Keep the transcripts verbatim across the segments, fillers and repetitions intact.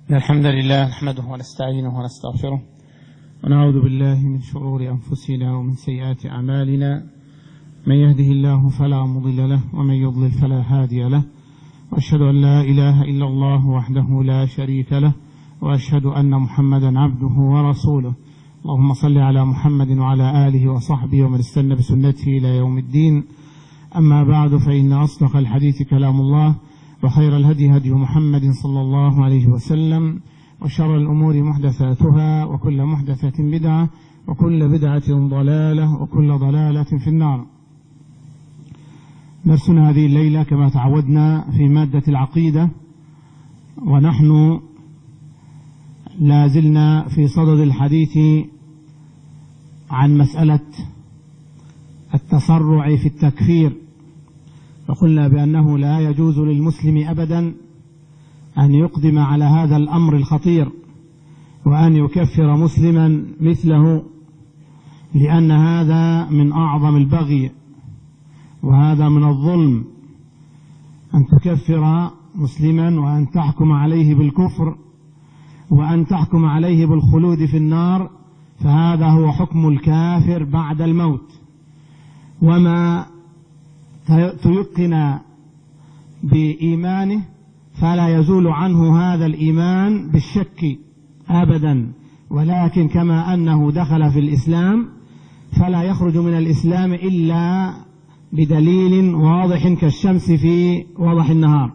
الحمد لله نحمده ونستعينه ونستغفره ونعوذ بالله من شرور أنفسنا ومن سيئات أعمالنا، من يهده الله فلا مضل له ومن يضلل فلا هادي له، وأشهد أن لا إله إلا الله وحده لا شريك له، وأشهد أن محمدا عبده ورسوله. اللهم صل على محمد وعلى آله وصحبه ومن استنى بسنته إلى يوم الدين. أما بعد، فإن أصدق الحديث كلام الله، وخير الهدي هدي محمد صلى الله عليه وسلم، وشر الأمور محدثاتها، وكل محدثة بدعة، وكل بدعة ضلالة، وكل ضلالة في النار. درسنا هذه الليلة كما تعودنا في مادة العقيدة، ونحن لا زلنا في صدد الحديث عن مسألة التسرع في التكفير، فقلنا بأنه لا يجوز للمسلم أبدا أن يقدم على هذا الأمر الخطير وأن يكفر مسلما مثله، لأن هذا من أعظم البغي وهذا من الظلم، أن تكفر مسلما وأن تحكم عليه بالكفر وأن تحكم عليه بالخلود في النار، فهذا هو حكم الكافر بعد الموت. وما تيقن بإيمانه فلا يزول عنه هذا الإيمان بالشك أبدا، ولكن كما أنه دخل في الإسلام فلا يخرج من الإسلام إلا بدليل واضح كالشمس في وضح النهار.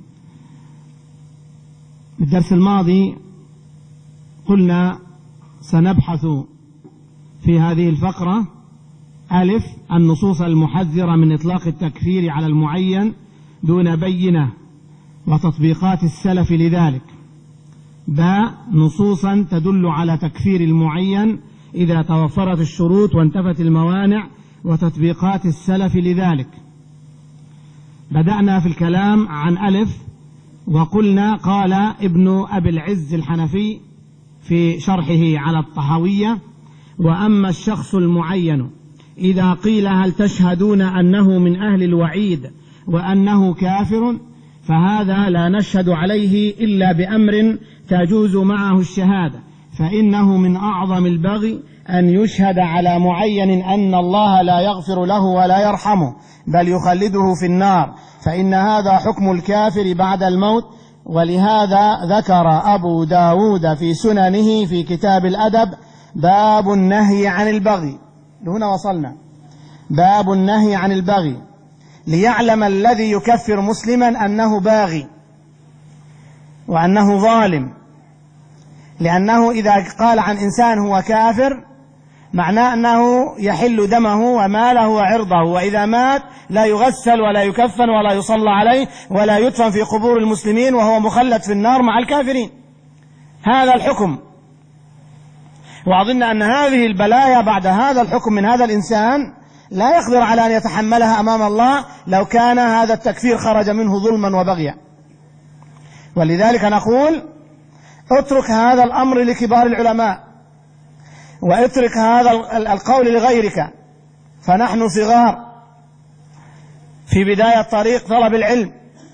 بالدرس الماضي قلنا سنبحث في هذه الفقرة ألف النصوص المحذرة من إطلاق التكفير على المعين دون بينة وتطبيقات السلف لذلك، باء نصوصا تدل على تكفير المعين إذا توفرت الشروط وانتفت الموانع وتطبيقات السلف لذلك. بدأنا في الكلام عن ألف، وقلنا قال ابن أبي العز الحنفي في شرحه على الطحاوية: وأما الشخص المعين إذا قيل هل تشهدون أنه من أهل الوعيد وأنه كافر، فهذا لا نشهد عليه إلا بأمر تجوز معه الشهادة، فإنه من أعظم البغي أن يشهد على معين أن الله لا يغفر له ولا يرحمه بل يخلده في النار، فإن هذا حكم الكافر بعد الموت. ولهذا ذكر أبو داود في سننه في كتاب الأدب باب النهي عن البغي، هنا وصلنا، باب النهي عن البغي، ليعلم الذي يكفر مسلما أنه باغي وأنه ظالم، لأنه إذا قال عن إنسان هو كافر معناه أنه يحل دمه وماله وعرضه، وإذا مات لا يغسل ولا يكفن ولا يصلى عليه ولا يدفن في قبور المسلمين وهو مخلد في النار مع الكافرين. هذا الحكم، وأظن أن هذه البلايا بعد هذا الحكم من هذا الإنسان لا يقدر على أن يتحملها أمام الله لو كان هذا التكفير خرج منه ظلما وبغيا. ولذلك نقول اترك هذا الأمر لكبار العلماء، واترك هذا القول لغيرك، فنحن صغار في بداية طريق طلب العلم،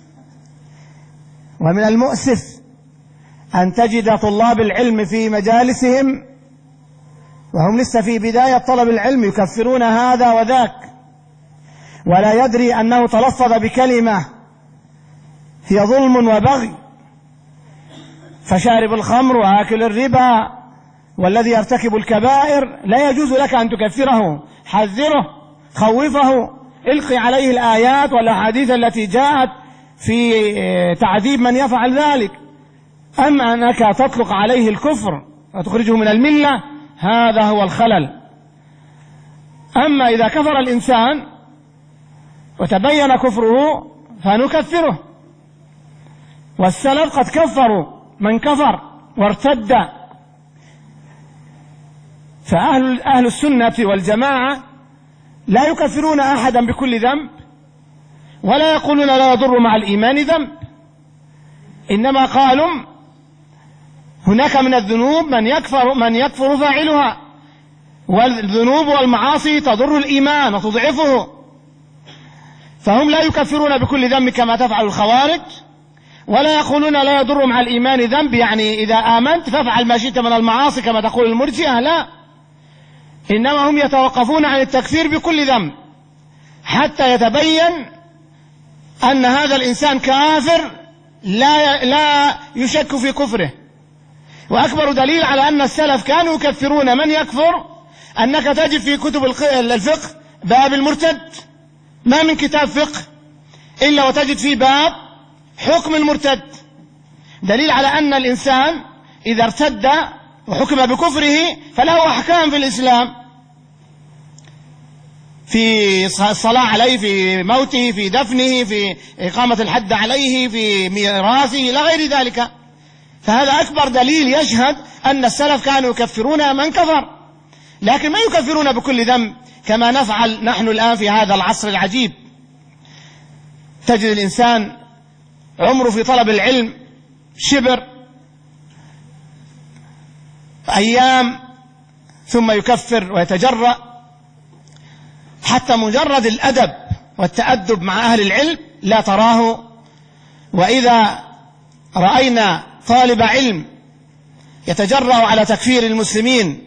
ومن المؤسف أن تجد طلاب العلم في مجالسهم وهم لسه في بداية طلب العلم يكفرون هذا وذاك، ولا يدري أنه تلفظ بكلمة هي ظلم وبغي، فشارب الخمر وآكل الربا والذي يرتكب الكبائر لا يجوز لك أن تكفره، حذره، خوفه، القي عليه الآيات والأحاديث التي جاءت في تعذيب من يفعل ذلك. أما أنك تطلق عليه الكفر وتخرجه من الملة، هذا هو الخلل. أما إذا كفر الإنسان وتبين كفره فنكفره، والسلف قد كفروا من كفر وارتد. فأهل أهل السنة والجماعة لا يكفرون أحدا بكل ذنب، ولا يقولون لا يضر مع الإيمان ذنب، إنما قالوا هناك من الذنوب من يكفر من يكفر فاعلها، والذنوب والمعاصي تضر الإيمان وتضعفه، فهم لا يكفرون بكل ذنب كما تفعل الخوارج، ولا يقولون لا يضر مع الإيمان ذنب، يعني إذا آمنت فافعل ما شئت من المعاصي كما تقول المرجئة، لا، إنما هم يتوقفون عن التكفير بكل ذنب حتى يتبين أن هذا الإنسان كافر لا لا يشك في كفره. وأكبر دليل على أن السلف كانوا يكفرون من يكفر أنك تجد في كتب الفقه باب المرتد، ما من كتاب فقه إلا وتجد فيه باب حكم المرتد، دليل على أن الإنسان إذا ارتد وحكم بكفره فله أحكام في الإسلام، في الصلاة عليه، في موته، في دفنه، في إقامة الحد عليه، في ميراثه إلى غير ذلك. فهذا أكبر دليل يشهد أن السلف كانوا يكفرون من كفر، لكن ما يكفرون بكل ذنب كما نفعل نحن الآن في هذا العصر العجيب. تجد الإنسان عمره في طلب العلم شبر أيام ثم يكفر ويتجرأ، حتى مجرد الأدب والتأدب مع أهل العلم لا تراه. وإذا رأينا طالب علم يتجرأ على تكفير المسلمين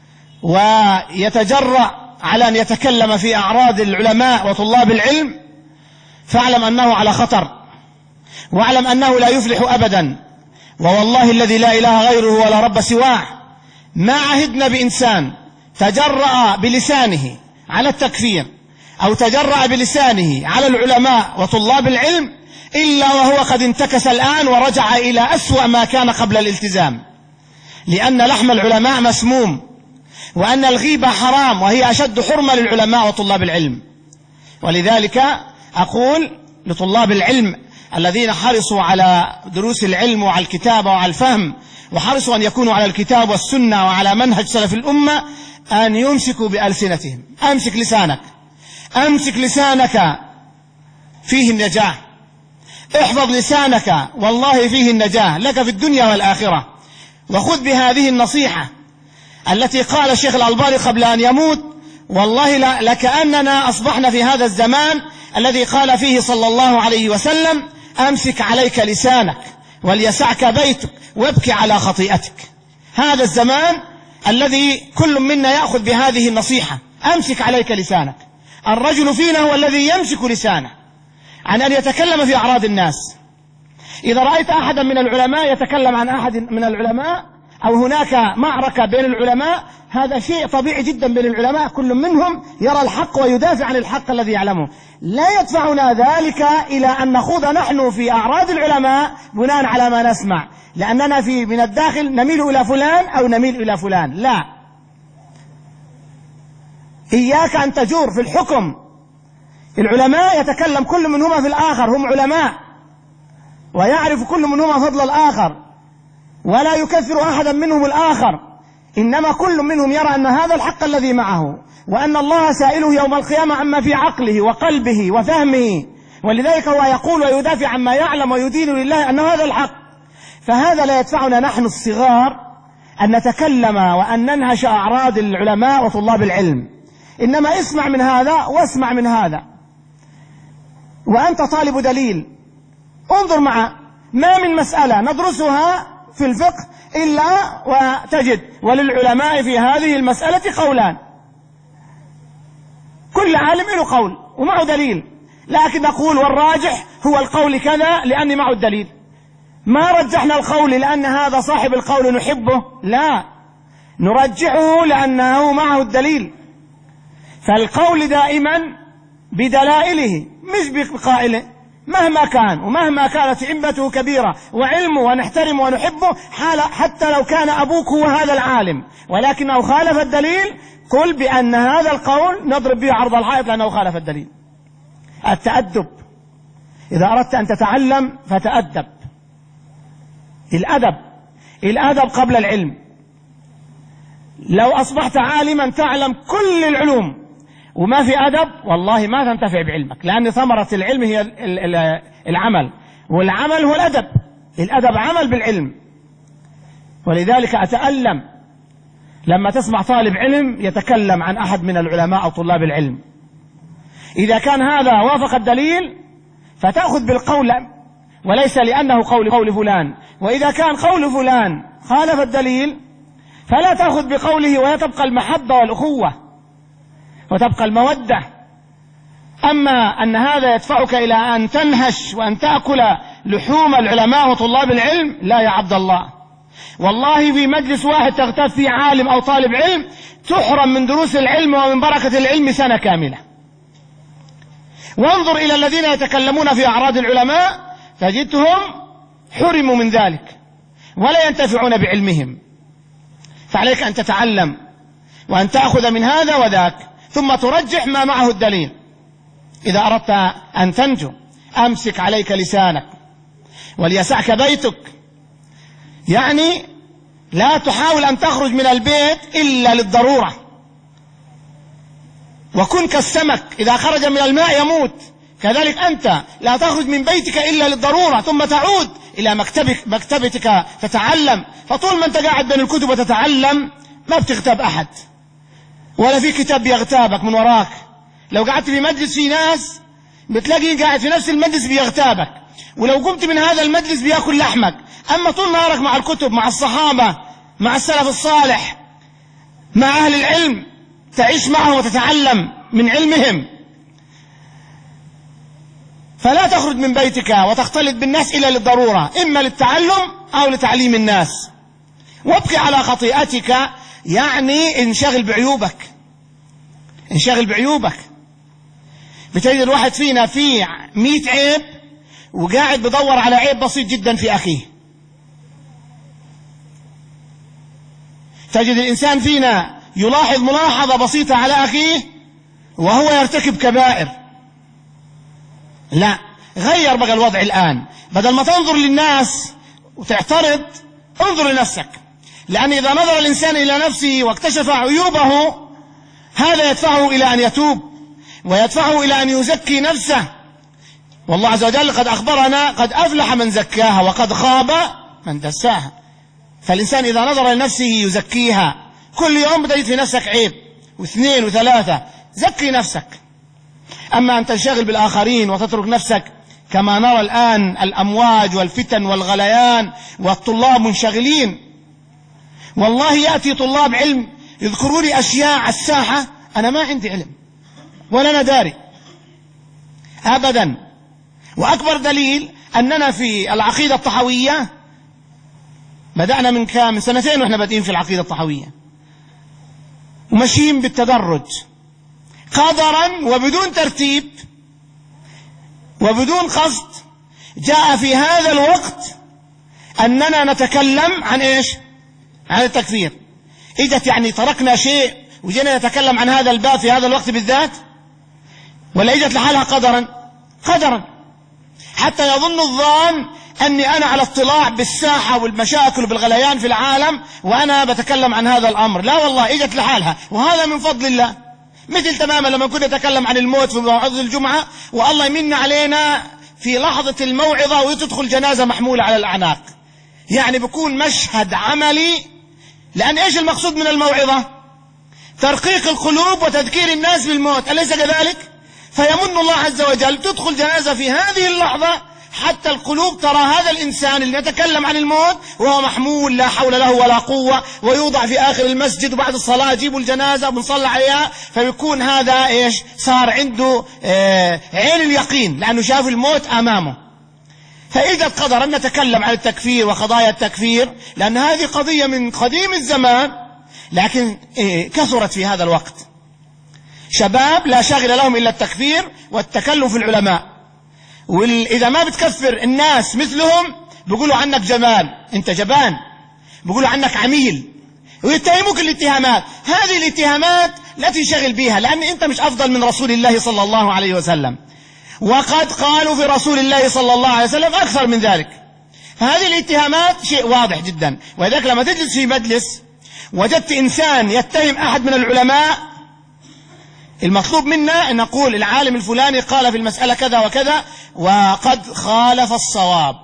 ويتجرأ على أن يتكلم في أعراض العلماء وطلاب العلم، فاعلم أنه على خطر، واعلم أنه لا يفلح أبدا. ووالله الذي لا إله غيره ولا رب سواه، ما عهدنا بإنسان تجرأ بلسانه على التكفير أو تجرأ بلسانه على العلماء وطلاب العلم إلا وهو قد انتكس الآن ورجع إلى أسوأ ما كان قبل الالتزام، لأن لحم العلماء مسموم، وأن الغيبة حرام وهي أشد حرمة للعلماء وطلاب العلم. ولذلك أقول لطلاب العلم الذين حرصوا على دروس العلم وعلى الكتابة وعلى الفهم، وحرصوا أن يكونوا على الكتاب والسنة وعلى منهج سلف الأمة، أن يمسكوا بألسنتهم. أمسك لسانك، أمسك لسانك، فيه النجاة. احفظ لسانك، والله فيه النجاة لك في الدنيا والآخرة. وخذ بهذه النصيحة التي قال الشيخ الألباني قبل أن يموت: والله لكأننا أصبحنا في هذا الزمان الذي قال فيه صلى الله عليه وسلم: أمسك عليك لسانك وليسعك بيتك وابكي على خطيئتك. هذا الزمان الذي كل منا يأخذ بهذه النصيحة: أمسك عليك لسانك. الرجل فينا هو الذي يمسك لسانه عن أن يتكلم في أعراض الناس. إذا رأيت أحدا من العلماء يتكلم عن أحد من العلماء أو هناك معركة بين العلماء، هذا شيء طبيعي جدا بين العلماء، كل منهم يرى الحق ويدافع عن الحق الذي يعلمه. لا يدفعنا ذلك إلى أن نخوض نحن في أعراض العلماء بناء على ما نسمع، لأننا في من الداخل نميل إلى فلان أو نميل إلى فلان. لا، إياك أن تجور في الحكم. العلماء يتكلم كل منهما في الآخر، هم علماء ويعرف كل منهما فضل الآخر، ولا يكفر أحدا منهم الآخر، إنما كل منهم يرى أن هذا الحق الذي معه، وأن الله سائله يوم القيامة عما في عقله وقلبه وفهمه، ولذلك هو يقول ويدافع عما يعلم ويدين لله أن هذا الحق. فهذا لا يدفعنا نحن الصغار أن نتكلم وأن ننهش أعراض العلماء وطلاب العلم، إنما اسمع من هذا واسمع من هذا، وأنت طالب دليل انظر معه. ما من مسألة ندرسها في الفقه إلا وتجد وللعلماء في هذه المسألة قولان، كل عالم له قول ومعه دليل، لكن نقول والراجح هو القول كذا لأني معه الدليل. ما رجحنا القول لأن هذا صاحب القول نحبه، لا، نرجحه لأنه معه الدليل. فالقول دائما بدلائله مش بقائله، مهما كان ومهما كانت همته كبيرة وعلمه ونحترمه ونحبه، حتى لو كان أبوك هو هذا العالم ولكنه خالف الدليل، قل بأن هذا القول نضرب به عرض الحائط لأنه خالف الدليل. التأدب، إذا أردت أن تتعلم فتأدب. الأدب، الأدب قبل العلم. لو أصبحت عالما تعلم كل العلوم وما في أدب، والله ما تنتفع بعلمك، لأن ثمرة العلم هي العمل، والعمل هو الأدب. الأدب عمل بالعلم. ولذلك أتألم لما تسمع طالب علم يتكلم عن أحد من العلماء أو طلاب العلم، إذا كان هذا وافق الدليل فتأخذ بالقول وليس لأنه قول قول فلان. وإذا كان قول فلان خالف الدليل فلا تأخذ بقوله، ويتبقى المحبة والأخوة وتبقى المودة. أما أن هذا يدفعك إلى أن تنهش وأن تأكل لحوم العلماء وطلاب العلم، لا يا عبد الله. والله في مجلس واحد تغتاب فيه عالم أو طالب علم تحرم من دروس العلم ومن بركة العلم سنة كاملة. وانظر إلى الذين يتكلمون في أعراض العلماء تجدهم حرموا من ذلك ولا ينتفعون بعلمهم. فعليك أن تتعلم وأن تأخذ من هذا وذاك ثم ترجح ما معه الدليل. إذا أردت أن تنجو أمسك عليك لسانك وليسعك بيتك، يعني لا تحاول أن تخرج من البيت إلا للضرورة، وكن كالسمك إذا خرج من الماء يموت. كذلك أنت لا تخرج من بيتك إلا للضرورة ثم تعود إلى مكتبك مكتبتك تتعلم. فطول ما أنت قاعد بين الكتب وتتعلم ما بتغتاب أحد ولا في كتاب بيغتابك من وراك. لو قعدت في مجلس في ناس بتلاقي قاعد في نفس المجلس بيغتابك، ولو قمت من هذا المجلس بيأكل لحمك. أما طول نهارك مع الكتب، مع الصحابة، مع السلف الصالح، مع أهل العلم، تعيش معهم وتتعلم من علمهم. فلا تخرج من بيتك وتختلط بالناس إلا للضرورة، إما للتعلم أو لتعليم الناس. وابقي على خطيئتك، يعني انشغل بعيوبك، انشغل بعيوبك. بتجد الواحد فينا فيه مئة عيب وقاعد بدور على عيب بسيط جدا في أخيه. تجد الإنسان فينا يلاحظ ملاحظة بسيطة على أخيه وهو يرتكب كبائر. لا، غير بقى الوضع الآن، بدل ما تنظر للناس وتعترض انظر لنفسك. لأن إذا نظر الإنسان إلى نفسه واكتشف عيوبه هذا يدفعه إلى أن يتوب ويدفعه إلى أن يزكي نفسه. والله عز وجل قد أخبرنا قد أفلح من زكاها وقد خاب من دساها. فالإنسان إذا نظر لنفسه يزكيها. كل يوم بتجد في نفسك عيب واثنين وثلاثة، زكي نفسك. أما أن تنشغل بالآخرين وتترك نفسك كما نرى الآن الأمواج والفتن والغليان والطلاب منشغلين. والله يأتي طلاب علم يذكروا لي أشياء على الساحة أنا ما عندي علم ولا أنا داري أبدا. وأكبر دليل أننا في العقيدة الطحوية بدأنا من كام من سنتين وإحنا بادئين في العقيدة الطحوية وماشيين بالتدرج قدرا وبدون ترتيب وبدون قصد. جاء في هذا الوقت أننا نتكلم عن إيش؟ عن التكفير. إجت يعني تركنا شيء وجينا نتكلم عن هذا الباب في هذا الوقت بالذات، ولا إجت لحالها قدرا؟ قدرا، حتى يظن الظان أني أنا على اطلاع بالساحة والمشاكل وبالغليان في العالم وأنا بتكلم عن هذا الأمر. لا والله إجت لحالها، وهذا من فضل الله. مثل تماما لما كنت أتكلم عن الموت في موعظة الجمعة والله يمن علينا في لحظة الموعظة وتدخل جنازة محمولة على الأعناق، يعني بكون مشهد عملي. لأن إيش المقصود من الموعظة؟ ترقيق القلوب وتذكير الناس بالموت، أليس كذلك؟ فيمن الله عز وجل تدخل جنازة في هذه اللحظة حتى القلوب ترى هذا الإنسان اللي يتكلم عن الموت وهو محمول لا حول له ولا قوة، ويوضع في آخر المسجد وبعد الصلاة يجيبوا الجنازة وبنصلي عليها. فيكون هذا إيش؟ صار عنده آه عين اليقين لأنه شاف الموت أمامه. فإذا قدر أن نتكلم عن التكفير وقضايا التكفير لأن هذه قضية من قديم الزمان، لكن إيه كثرت في هذا الوقت. شباب لا شاغل لهم إلا التكفير والتكلم في العلماء، وإذا ما بتكفر الناس مثلهم بيقولوا عنك جبان، أنت جبان، بيقولوا عنك عميل، ويتهموك الاتهامات. هذه الاتهامات لا تنشغل بها، لأن أنت مش أفضل من رسول الله صلى الله عليه وسلم، وقد قالوا في رسول الله صلى الله عليه وسلم أكثر من ذلك. فهذه الاتهامات شيء واضح جدا. ولذلك لما تجلس في مجلس وجدت إنسان يتهم أحد من العلماء، المطلوب منا أن نقول العالم الفلاني قال في المسألة كذا وكذا وقد خالف الصواب،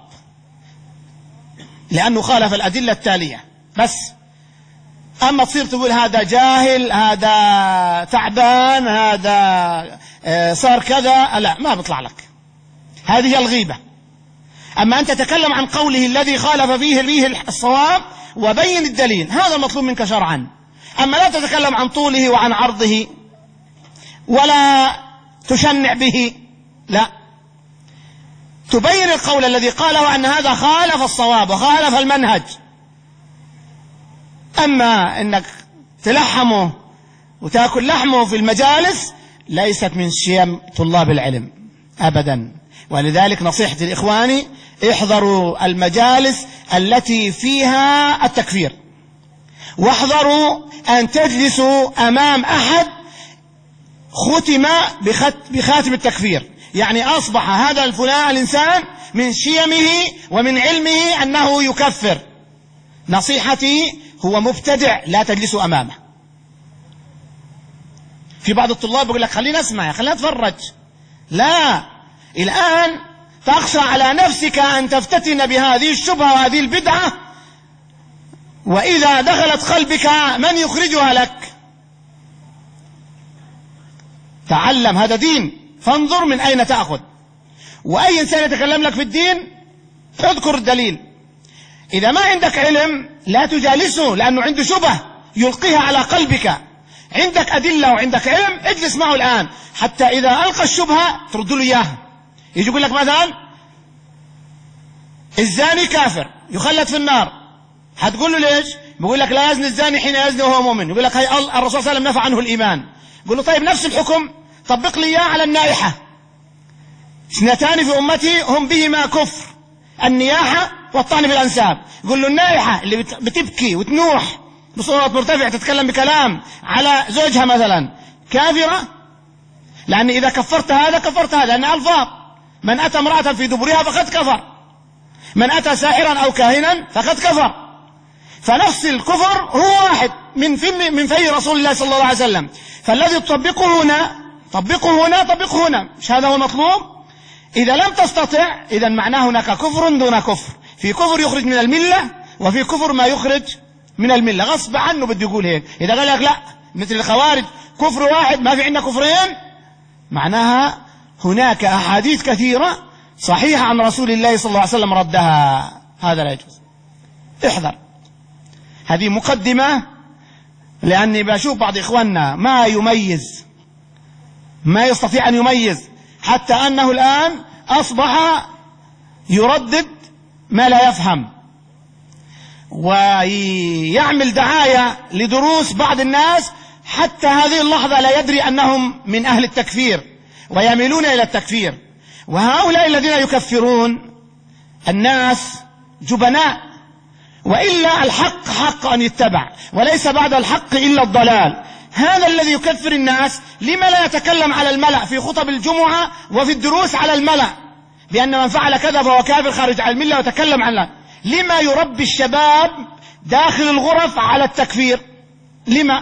لأنه خالف الأدلة التالية بس. أما تصير تقول هذا جاهل، هذا تعبان، هذا صار كذا، لا، ما بيطلع لك. هذه هي الغيبة. أما أن تتكلم عن قوله الذي خالف فيه فيه الصواب وبين الدليل، هذا المطلوب منك شرعا. أما لا تتكلم عن طوله وعن عرضه ولا تشنع به، لا، تبين القول الذي قاله أن هذا خالف الصواب وخالف المنهج. أما أنك تلحمه وتأكل لحمه في المجالس ليست من شيم طلاب العلم أبدا. ولذلك نصيحتي لإخواني: احذروا المجالس التي فيها التكفير، واحذروا أن تجلسوا أمام أحد ختم بخاتم التكفير، يعني أصبح هذا الفلان الإنسان من شيمه ومن علمه أنه يكفر. نصيحتي: هو مبتدع، لا تجلسوا أمامه. في بعض الطلاب يقول لك خلينا نسمع، خلينا نتفرج. لا، الآن تخشى على نفسك أن تفتتن بهذه الشبهة وهذه البدعة، وإذا دخلت قلبك من يخرجها لك؟ تعلم، هذا دين، فانظر من أين تأخذ. وأي إنسان يتكلم لك في الدين اذكر الدليل. إذا ما عندك علم لا تجالسه، لأنه عنده شبهة يلقيها على قلبك. عندك أدلة وعندك علم، اجلس معه الآن، حتى إذا ألقى الشبهة ترد له إياها. يجي يقول لك مثلا الزاني كافر يخلد في النار، هتقول له ليش؟ بيقول لك لا يزني الزاني حين يزني وهو مؤمن. يقول لك هي الرسول صلى الله عليه وسلم نفى عنه الإيمان. يقول له طيب نفس الحكم طبق لي إياه على النائحة. اثنتان في أمتي هم بهما كفر: النياحة والطعن في الأنساب. يقول له النائحة اللي بتبكي وتنوح بصوت مرتفع تتكلم بكلام على زوجها مثلا كافرة، لأن إذا كفرت هذا كفرت هذا، لأن ألفاظ: من أتى امرأة في دبرها فقد كفر، من أتى ساحرا أو كاهنا فقد كفر. فنفس الكفر هو واحد من في من في رسول الله صلى الله عليه وسلم. فالذي تطبقه هنا طبقه هنا طبقه هنا، مش هذا هو المطلوب؟ إذا لم تستطع إذا معناه هناك كفر دون كفر. في كفر يخرج من الملة، وفي كفر ما يخرج من الملة غصب عنه. بده يقول هيك. إذا قال لك لا مثل الخوارج كفر واحد ما في عندنا كفرين، معناها هناك أحاديث كثيرة صحيحة عن رسول الله صلى الله عليه وسلم ردها. هذا لا يجوز. احذر. هذه مقدمة، لأني بشوف بعض إخواننا ما يميز، ما يستطيع أن يميز، حتى أنه الآن أصبح يردد ما لا يفهم، ويعمل دعاية لدروس بعض الناس حتى هذه اللحظة لا يدري أنهم من أهل التكفير ويميلون إلى التكفير. وهؤلاء الذين يكفرون الناس جبناء، وإلا الحق حق أن يتبع، وليس بعد الحق إلا الضلال. هذا الذي يكفر الناس لما لا يتكلم على الملأ في خطب الجمعة وفي الدروس على الملأ بأن من فعل كذا فهو كافر خارج عن الملة وتكلم عنه؟ لما يربي الشباب داخل الغرف على التكفير؟ لما؟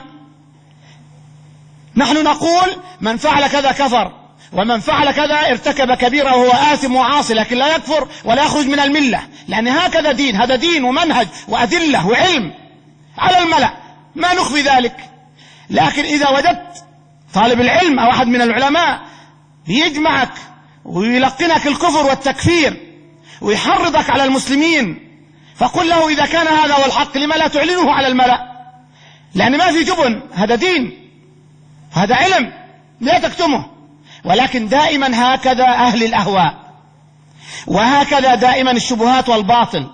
نحن نقول من فعل كذا كفر، ومن فعل كذا ارتكب كبيرة وهو آثم وعاصي، لكن لا يكفر ولا يخرج من الملة، لأن هكذا دين، هذا دين ومنهج وأدلة وعلم على الملأ، ما نخفي ذلك. لكن إذا وجدت طالب العلم أو أحد من العلماء يجمعك ويلقنك الكفر والتكفير ويحرضك على المسلمين، فقل له إذا كان هذا هو الحق لما لا تعلنه على الملأ؟ لأن ما في جبن، هذا دين، هذا علم، لا تكتمه. ولكن دائما هكذا أهل الأهواء، وهكذا دائما الشبهات والباطل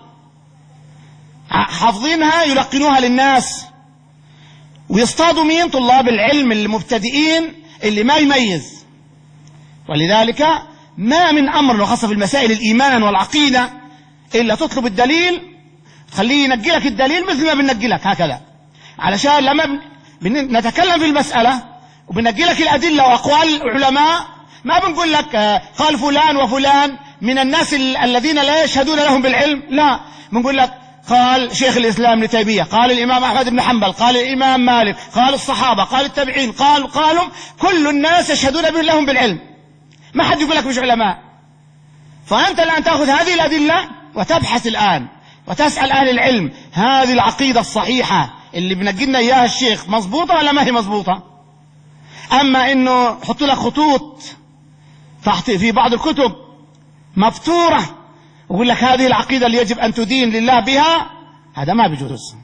حافظينها يلقنوها للناس، ويصطادوا مين؟ طلاب العلم المبتدئين اللي ما يميز. ولذلك ما من أمر، وخاصة في المسائل الإيمان والعقيدة، إلا تطلب الدليل، خليه ينقي لك الدليل مثل ما بننقي لك هكذا، علشان لما نتكلم في المسألة وبننقي لك الأدلة وأقوال العلماء ما بنقول لك قال فلان وفلان من الناس الذين لا يشهدون لهم بالعلم، لا، بنقول لك قال شيخ الإسلام ابن تيمية، قال الإمام أحمد بن حنبل، قال الإمام مالك، قال الصحابة، قال التابعين، قال قالوا كل الناس يشهدون لهم بالعلم، ما حد يقول لك مش علماء. فأنت الآن تأخذ هذه الأدلة وتبحث الآن وتسأل أهل العلم هذه العقيدة الصحيحة اللي بنقلنا إياها الشيخ مضبوطة ولا ما هي مضبوطة؟ أما إنه حط لك خطوط تحت في بعض الكتب مفتورة ويقول لك هذه العقيدة اللي يجب أن تدين لله بها، هذا ما بيجوز،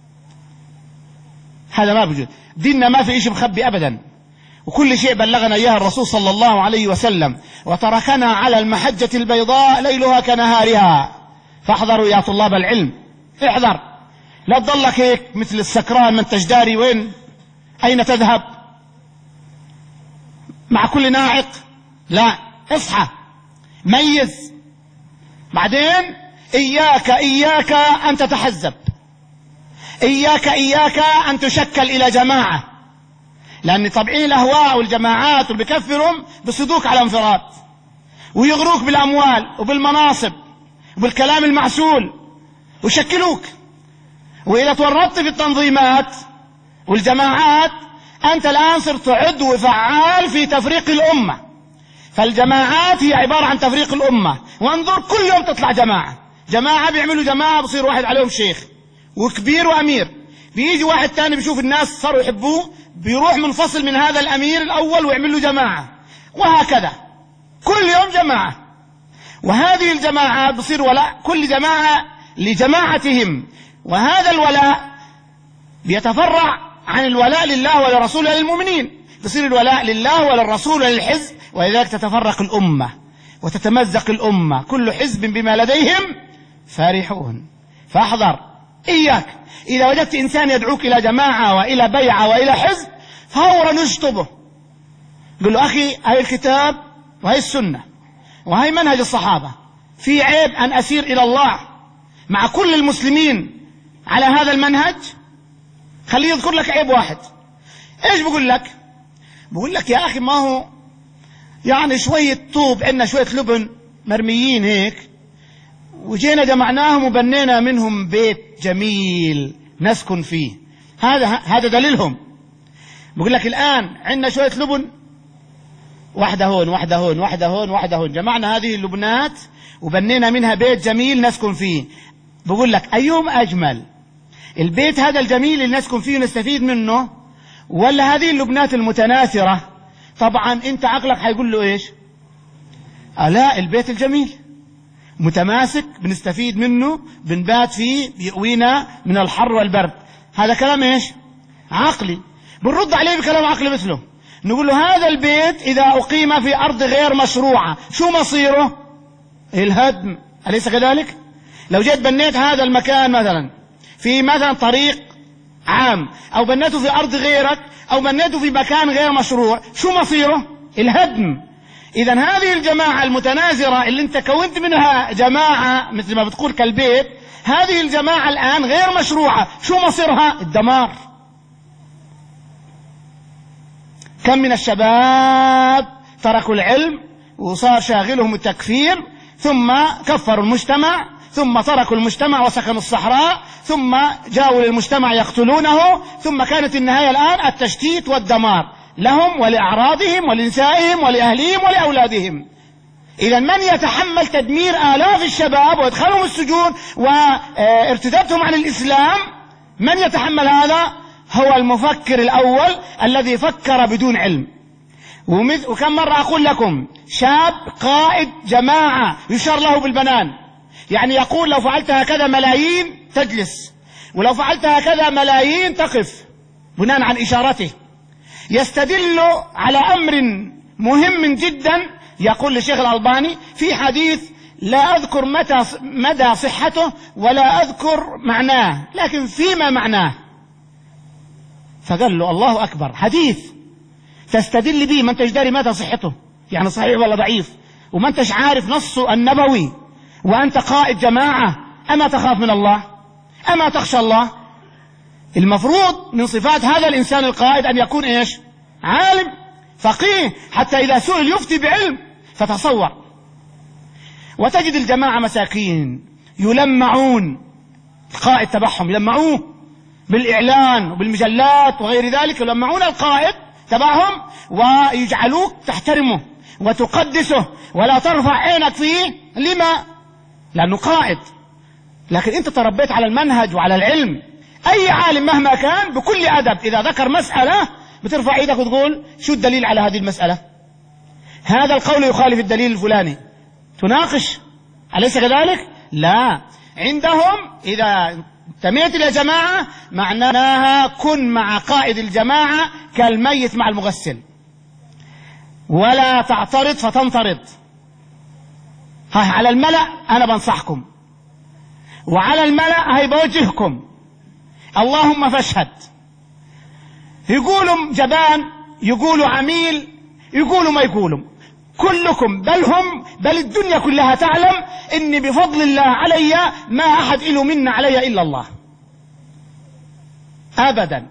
هذا ما بيجوز. ديننا ما في شيء مخبي أبدا، وكل شيء بلغنا إياه الرسول صلى الله عليه وسلم، وتركنا على المحجة البيضاء ليلها كنهارها. فاحذروا يا طلاب العلم، احذر، لا تضلك هيك مثل السكران، من تجداري وين أين تذهب مع كل ناعق، لا، اصحى، ميز. بعدين إياك إياك أن تتحزب، إياك إياك أن تشكل إلى جماعة، لأن طبعين الأهواء والجماعات واللي بكفرهم بصدوك على انفراد، ويغروك بالأموال وبالمناصب وبالكلام المعسول ويشكلوك. وإذا تورطت في التنظيمات والجماعات أنت الآن صرت عضو فعال في تفريق الأمة. فالجماعات هي عبارة عن تفريق الأمة، وانظر كل يوم تطلع جماعة جماعة بيعملوا جماعة، بصير واحد عليهم شيخ وكبير وأمير، بيجي واحد تاني بيشوف الناس صاروا يحبوه، بيروح منفصل من هذا الأمير الأول ويعمل له جماعة، وهكذا كل يوم جماعة. وهذه الجماعات بصير ولاء كل جماعة لجماعتهم، وهذا الولاء بيتفرع عن الولاء لله ولرسوله للمؤمنين، بصير الولاء لله وللرسول وللحزب، ولذلك تتفرق الأمة وتتمزق الأمة، كل حزب بما لديهم فرحون. فاحذر، إياك إذا وجدت إنسان يدعوك إلى جماعة وإلى بيعة وإلى حزب فورا اشطبه، قل له أخي هاي الكتاب وهي السنة وهي منهج الصحابة، في عيب أن أسير إلى الله مع كل المسلمين على هذا المنهج؟ خليه يذكر لك عيب واحد. إيش بقول لك؟ بقول لك يا أخي ما هو يعني شوية طوب، عندنا شوية لبن مرميين هيك، وجينا جمعناهم وبنينا منهم بيت جميل نسكن فيه، هذا هذا دليلهم. بقول لك الآن عندنا شوية لبن، واحدة هون واحدة هون واحدة هون واحدة هون، جمعنا هذه اللبنات وبنينا منها بيت جميل نسكن فيه. بقول لك أيهم أجمل، البيت هذا الجميل اللي نسكن فيه نستفيد منه، ولا هذه اللبنات المتناثرة؟ طبعا انت عقلك هيقول له ايش؟ لا، البيت الجميل متماسك بنستفيد منه، بنبات فيه، بيقوينا من الحر والبرد. هذا كلام ايش؟ عقلي. بنرد عليه بكلام عقلي مثله، نقول له هذا البيت إذا أقيم في أرض غير مشروعة شو مصيره؟ الهدم، أليس كذلك؟ لو جيت بنيت هذا المكان مثلا في مثلا طريق عام، أو بنيته في أرض غيرك، أو بنيته في مكان غير مشروع، شو مصيره؟ الهدم. إذا هذه الجماعة المتنازرة اللي انت كونت منها جماعة مثل ما بتقول كالبيت، هذه الجماعة الآن غير مشروعة، شو مصيرها؟ الدمار. كم من الشباب تركوا العلم وصار شاغلهم التكفير، ثم كفروا المجتمع، ثم تركوا المجتمع وسكنوا الصحراء، ثم جاءوا للمجتمع يقتلونه، ثم كانت النهاية الآن التشتيت والدمار لهم ولأعراضهم ولنسائهم ولأهلهم ولأولادهم. إذا من يتحمل تدمير آلاف الشباب وإدخالهم السجون وارتدادهم عن الإسلام، من يتحمل هذا؟ هو المفكر الأول الذي فكر بدون علم. وكم مرة أقول لكم، شاب قائد جماعة يشار له بالبنان، يعني يقول لو فعلت هكذا ملايين تجلس، ولو فعلت هكذا ملايين تقف، بناء عن إشارته. يستدل على أمر مهم جدا، يقول للشيخ الألباني في حديث لا أذكر متى مدى صحته ولا أذكر معناه، لكن فيما معناه. فقال له الله أكبر، حديث تستدل به ما انتش داري متى صحته، يعني صحيح ولا ضعيف، وما انتش عارف نصه النبوي، وأنت قائد جماعة، أما تخاف من الله؟ أما تخشى الله؟ المفروض من صفات هذا الإنسان القائد أن يكون إيش؟ عالم فقيه، حتى إذا سئل يفتي بعلم. فتصور، وتجد الجماعة مساكين يلمعون، القائد تبعهم يلمعوه بالإعلان وبالمجلات وغير ذلك، يلمعون القائد تبعهم ويجعلوك تحترمه وتقدسه ولا ترفع عينك فيه. لما؟ لأنه قائد. لكن أنت تربيت على المنهج وعلى العلم. أي عالم مهما كان بكل أدب إذا ذكر مسألة بترفع ايدك وتقول شو الدليل على هذه المسألة؟ هذا القول يخالف الدليل الفلاني، تناقش أليس كذلك؟ لا، عندهم إذا انتميت إلى جماعة معناها كن مع قائد الجماعة كالميت مع المغسل، ولا تعترض فتنطرد. ها على الملأ أنا بنصحكم، وعلى الملأ هي بوجهكم، اللهم فاشهد. يقولوا جبان، يقولوا عميل، يقولوا ما يقولوا، كلكم بل هم بل الدنيا كلها تعلم إني بفضل الله علي ما أحد إله منا علي إلا الله. أبدا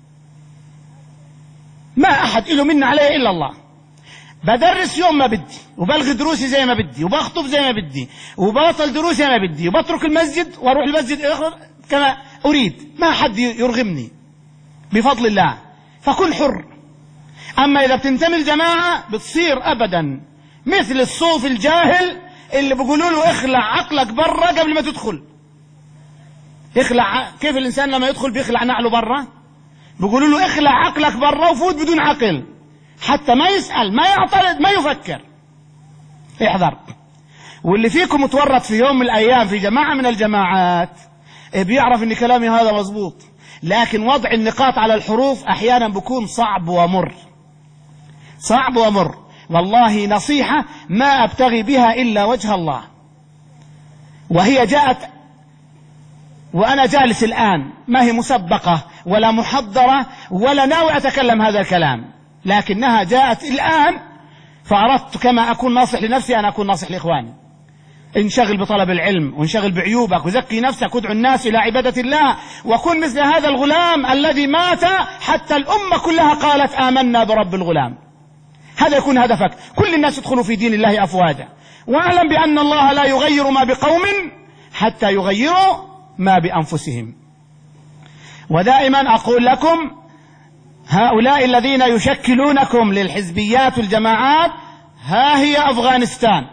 ما أحد إله منا علي إلا الله. بدرس يوم ما بدي، وبلغي دروسي زي ما بدي، وبخطب زي ما بدي، وبطل دروسي زي ما بدي، وبترك المسجد واروح المسجد كما أريد، ما حد يرغمني بفضل الله، فكن حر. أما إذا بتنتمي الجماعة بتصير أبدا مثل الصوف الجاهل اللي بيقولوا له اخلع عقلك برا قبل ما تدخل. اخلع، كيف الإنسان لما يدخل بيخلع نعله برا؟ بيقولوا له اخلع عقلك برا وفوت بدون عقل، حتى ما يسأل، ما يعترض، ما يفكر. احذر. واللي فيكم متورط في يوم من الأيام في جماعة من الجماعات بيعرف ان كلامي هذا مظبوط، لكن وضع النقاط على الحروف أحيانا بيكون صعب ومر، صعب ومر. والله نصيحة ما أبتغي بها إلا وجه الله، وهي جاءت وأنا جالس الآن، ما هي مسبقة ولا محضرة ولا ناوي أتكلم هذا الكلام، لكنها جاءت الآن، فأردت كما أكون ناصح لنفسي أن أكون ناصح لإخواني. انشغل بطلب العلم، وانشغل بعيوبك، وزكي نفسك، وادعو الناس إلى عبادة الله، وكن مثل هذا الغلام الذي مات حتى الأمة كلها قالت آمنا برب الغلام. هذا يكون هدفك. كل الناس يدخلوا في دين الله أفواجا، واعلم بأن الله لا يغير ما بقوم حتى يغيروا ما بأنفسهم. ودائما أقول لكم هؤلاء الذين يشكلونكم للحزبيات والجماعات، ها هي أفغانستان،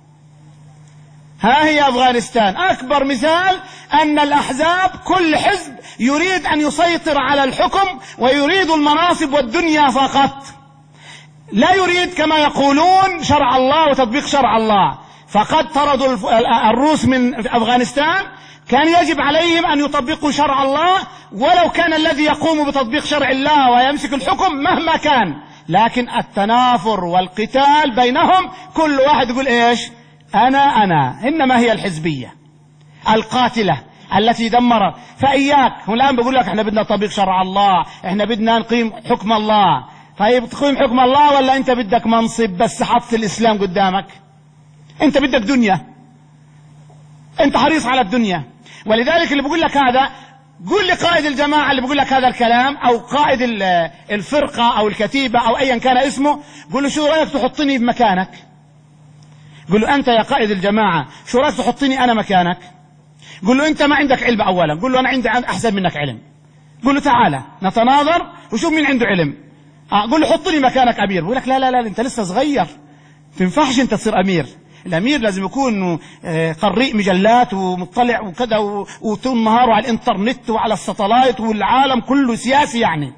ها هي أفغانستان. أكبر مثال أن الأحزاب كل حزب يريد أن يسيطر على الحكم ويريد المناصب والدنيا فقط، لا يريد كما يقولون شرع الله وتطبيق شرع الله. فقد طردوا الروس من أفغانستان، كان يجب عليهم أن يطبقوا شرع الله ولو كان الذي يقوم بتطبيق شرع الله ويمسك الحكم مهما كان، لكن التنافر والقتال بينهم كل واحد يقول إيش أنا أنا إنما هي الحزبية القاتلة التي دمرت. فإياك، هم الآن بيقول لك إحنا بدنا تطبيق شرع الله، إحنا بدنا نقيم حكم الله. طيب تقيم حكم الله ولا أنت بدك منصب بس حط الإسلام قدامك؟ أنت بدك دنيا، أنت حريص على الدنيا. ولذلك اللي بيقول لك هذا، قول لقائد الجماعة اللي بيقول لك هذا الكلام، أو قائد الفرقة أو الكتيبة أو أيا كان اسمه، قول له شو رأيك تحطني بمكانك؟ قل له أنت يا قائد الجماعة شو رأيك تحطني أنا مكانك؟ قل له أنت ما عندك علم أولا، قل له أنا عندي أحسن منك علم، قل له تعالى نتناظر وشوف مين عنده علم. آه قل له حطني مكانك أمير، بقول لك لا لا لا أنت لسه صغير، تنفعش أنت تصير أمير. الأمير لازم يكون قريء مجلات ومطلع وكذا وطول نهاره على الإنترنت وعلى الساتلايت والعالم كله سياسي يعني.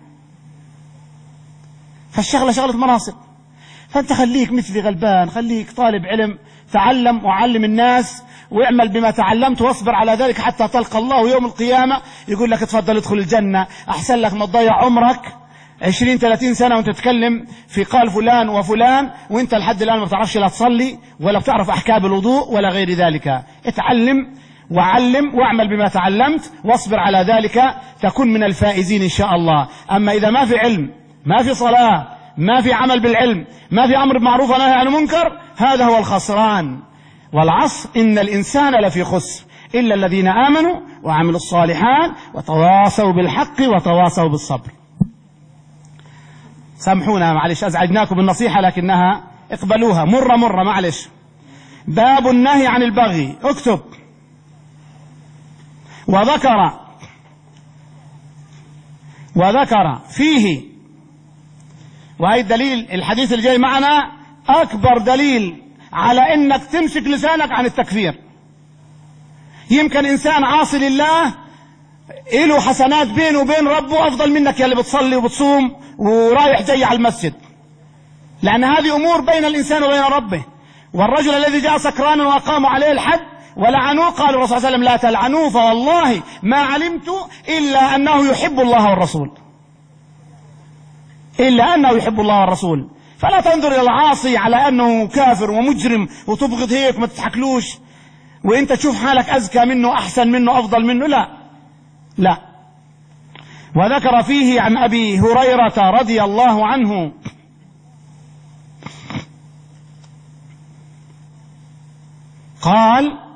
فالشغلة شغلة مناصب، فأنت خليك مثلي غلبان، خليك طالب علم، تعلم وعلم الناس واعمل بما تعلمت واصبر على ذلك حتى تلقى الله يوم القيامة يقول لك اتفضل ادخل الجنة. أحسن لك ما تضيع عمرك عشرين ثلاثين سنة وانت تتكلم في قال فلان وفلان وانت لحد الآن ما بتعرفش لا تصلي ولا بتعرف أحكام الوضوء ولا غير ذلك. اتعلم وعلم واعمل بما تعلمت واصبر على ذلك تكون من الفائزين إن شاء الله. أما إذا ما في علم، ما في صلاة، ما في عمل بالعلم، ما في أمر بمعروف ونهي عن المنكر، هذا هو الخسران. والعصر إن الإنسان لفي خسر إلا الذين آمنوا وعملوا الصالحات وتواصوا بالحق وتواصوا بالصبر. سامحونا معلش أزعجناكم بالنصيحة لكنها اقبلوها مرة مرة معلش. باب النهي عن البغي، اكتب. وذكر وذكر فيه، وهي الدليل الحديث اللي جاي معنا أكبر دليل على إنك تمسك لسانك عن التكفير. يمكن إنسان عاصي لله إله حسنات بينه وبين ربه أفضل منك يا اللي بتصلي وبتصوم ورايح جاي على المسجد، لأن هذه أمور بين الإنسان وبين ربه. والرجل الذي جاء سكرانا وأقاموا عليه الحد ولعنوه قال الرسول صلى الله عليه وسلم لا تلعنوه فوالله ما علمت إلا أنه يحب الله والرسول، إلا أنه يحب الله والرسول. فلا تنظر إلى العاصي على أنه كافر ومجرم وتبغض هيك، ما تضحكلوش وإنت تشوف حالك أزكى منه أحسن منه أفضل منه، لا لا. وذكر فيه عن أبي هريرة رضي الله عنه قال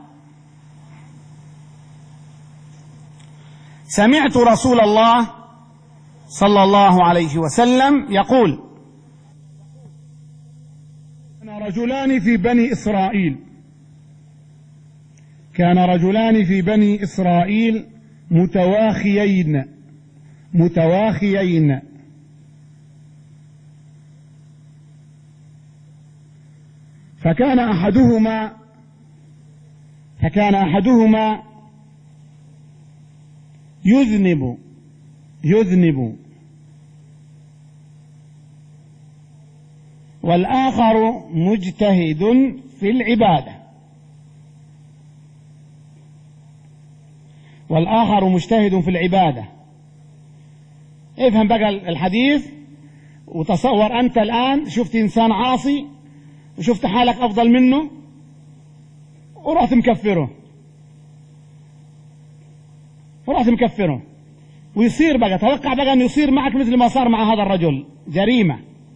سمعت رسول الله صلى الله عليه وسلم يقول كان رجلان في بني إسرائيل كان رجلان في بني إسرائيل متواخيين متواخيين فكان أحدهما فكان أحدهما يذنب يذنب والآخر مجتهد في العبادة والآخر مجتهد في العبادة. افهم بقى الحديث وتصور أنت الآن شفت إنسان عاصي وشفت حالك أفضل منه ورحت مكفره ورحت مكفره ويصير بقى توقع بقى أنه يصير معك مثل ما صار مع هذا الرجل جريمة.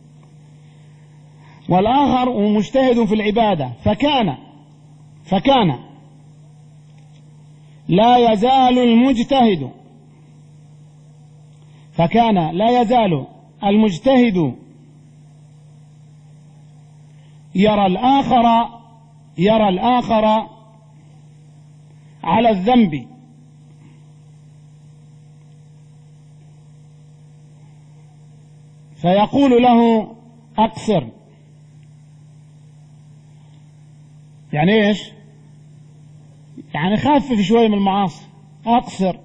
والآخر مجتهد في العبادة فكان فكان لا يزال المجتهد فكان لا يزال المجتهد يرى الآخر يرى الآخر على الذنب فيقول له أقصر. يعني إيش؟ يعني خفف شوي من المعاصي، أقصر.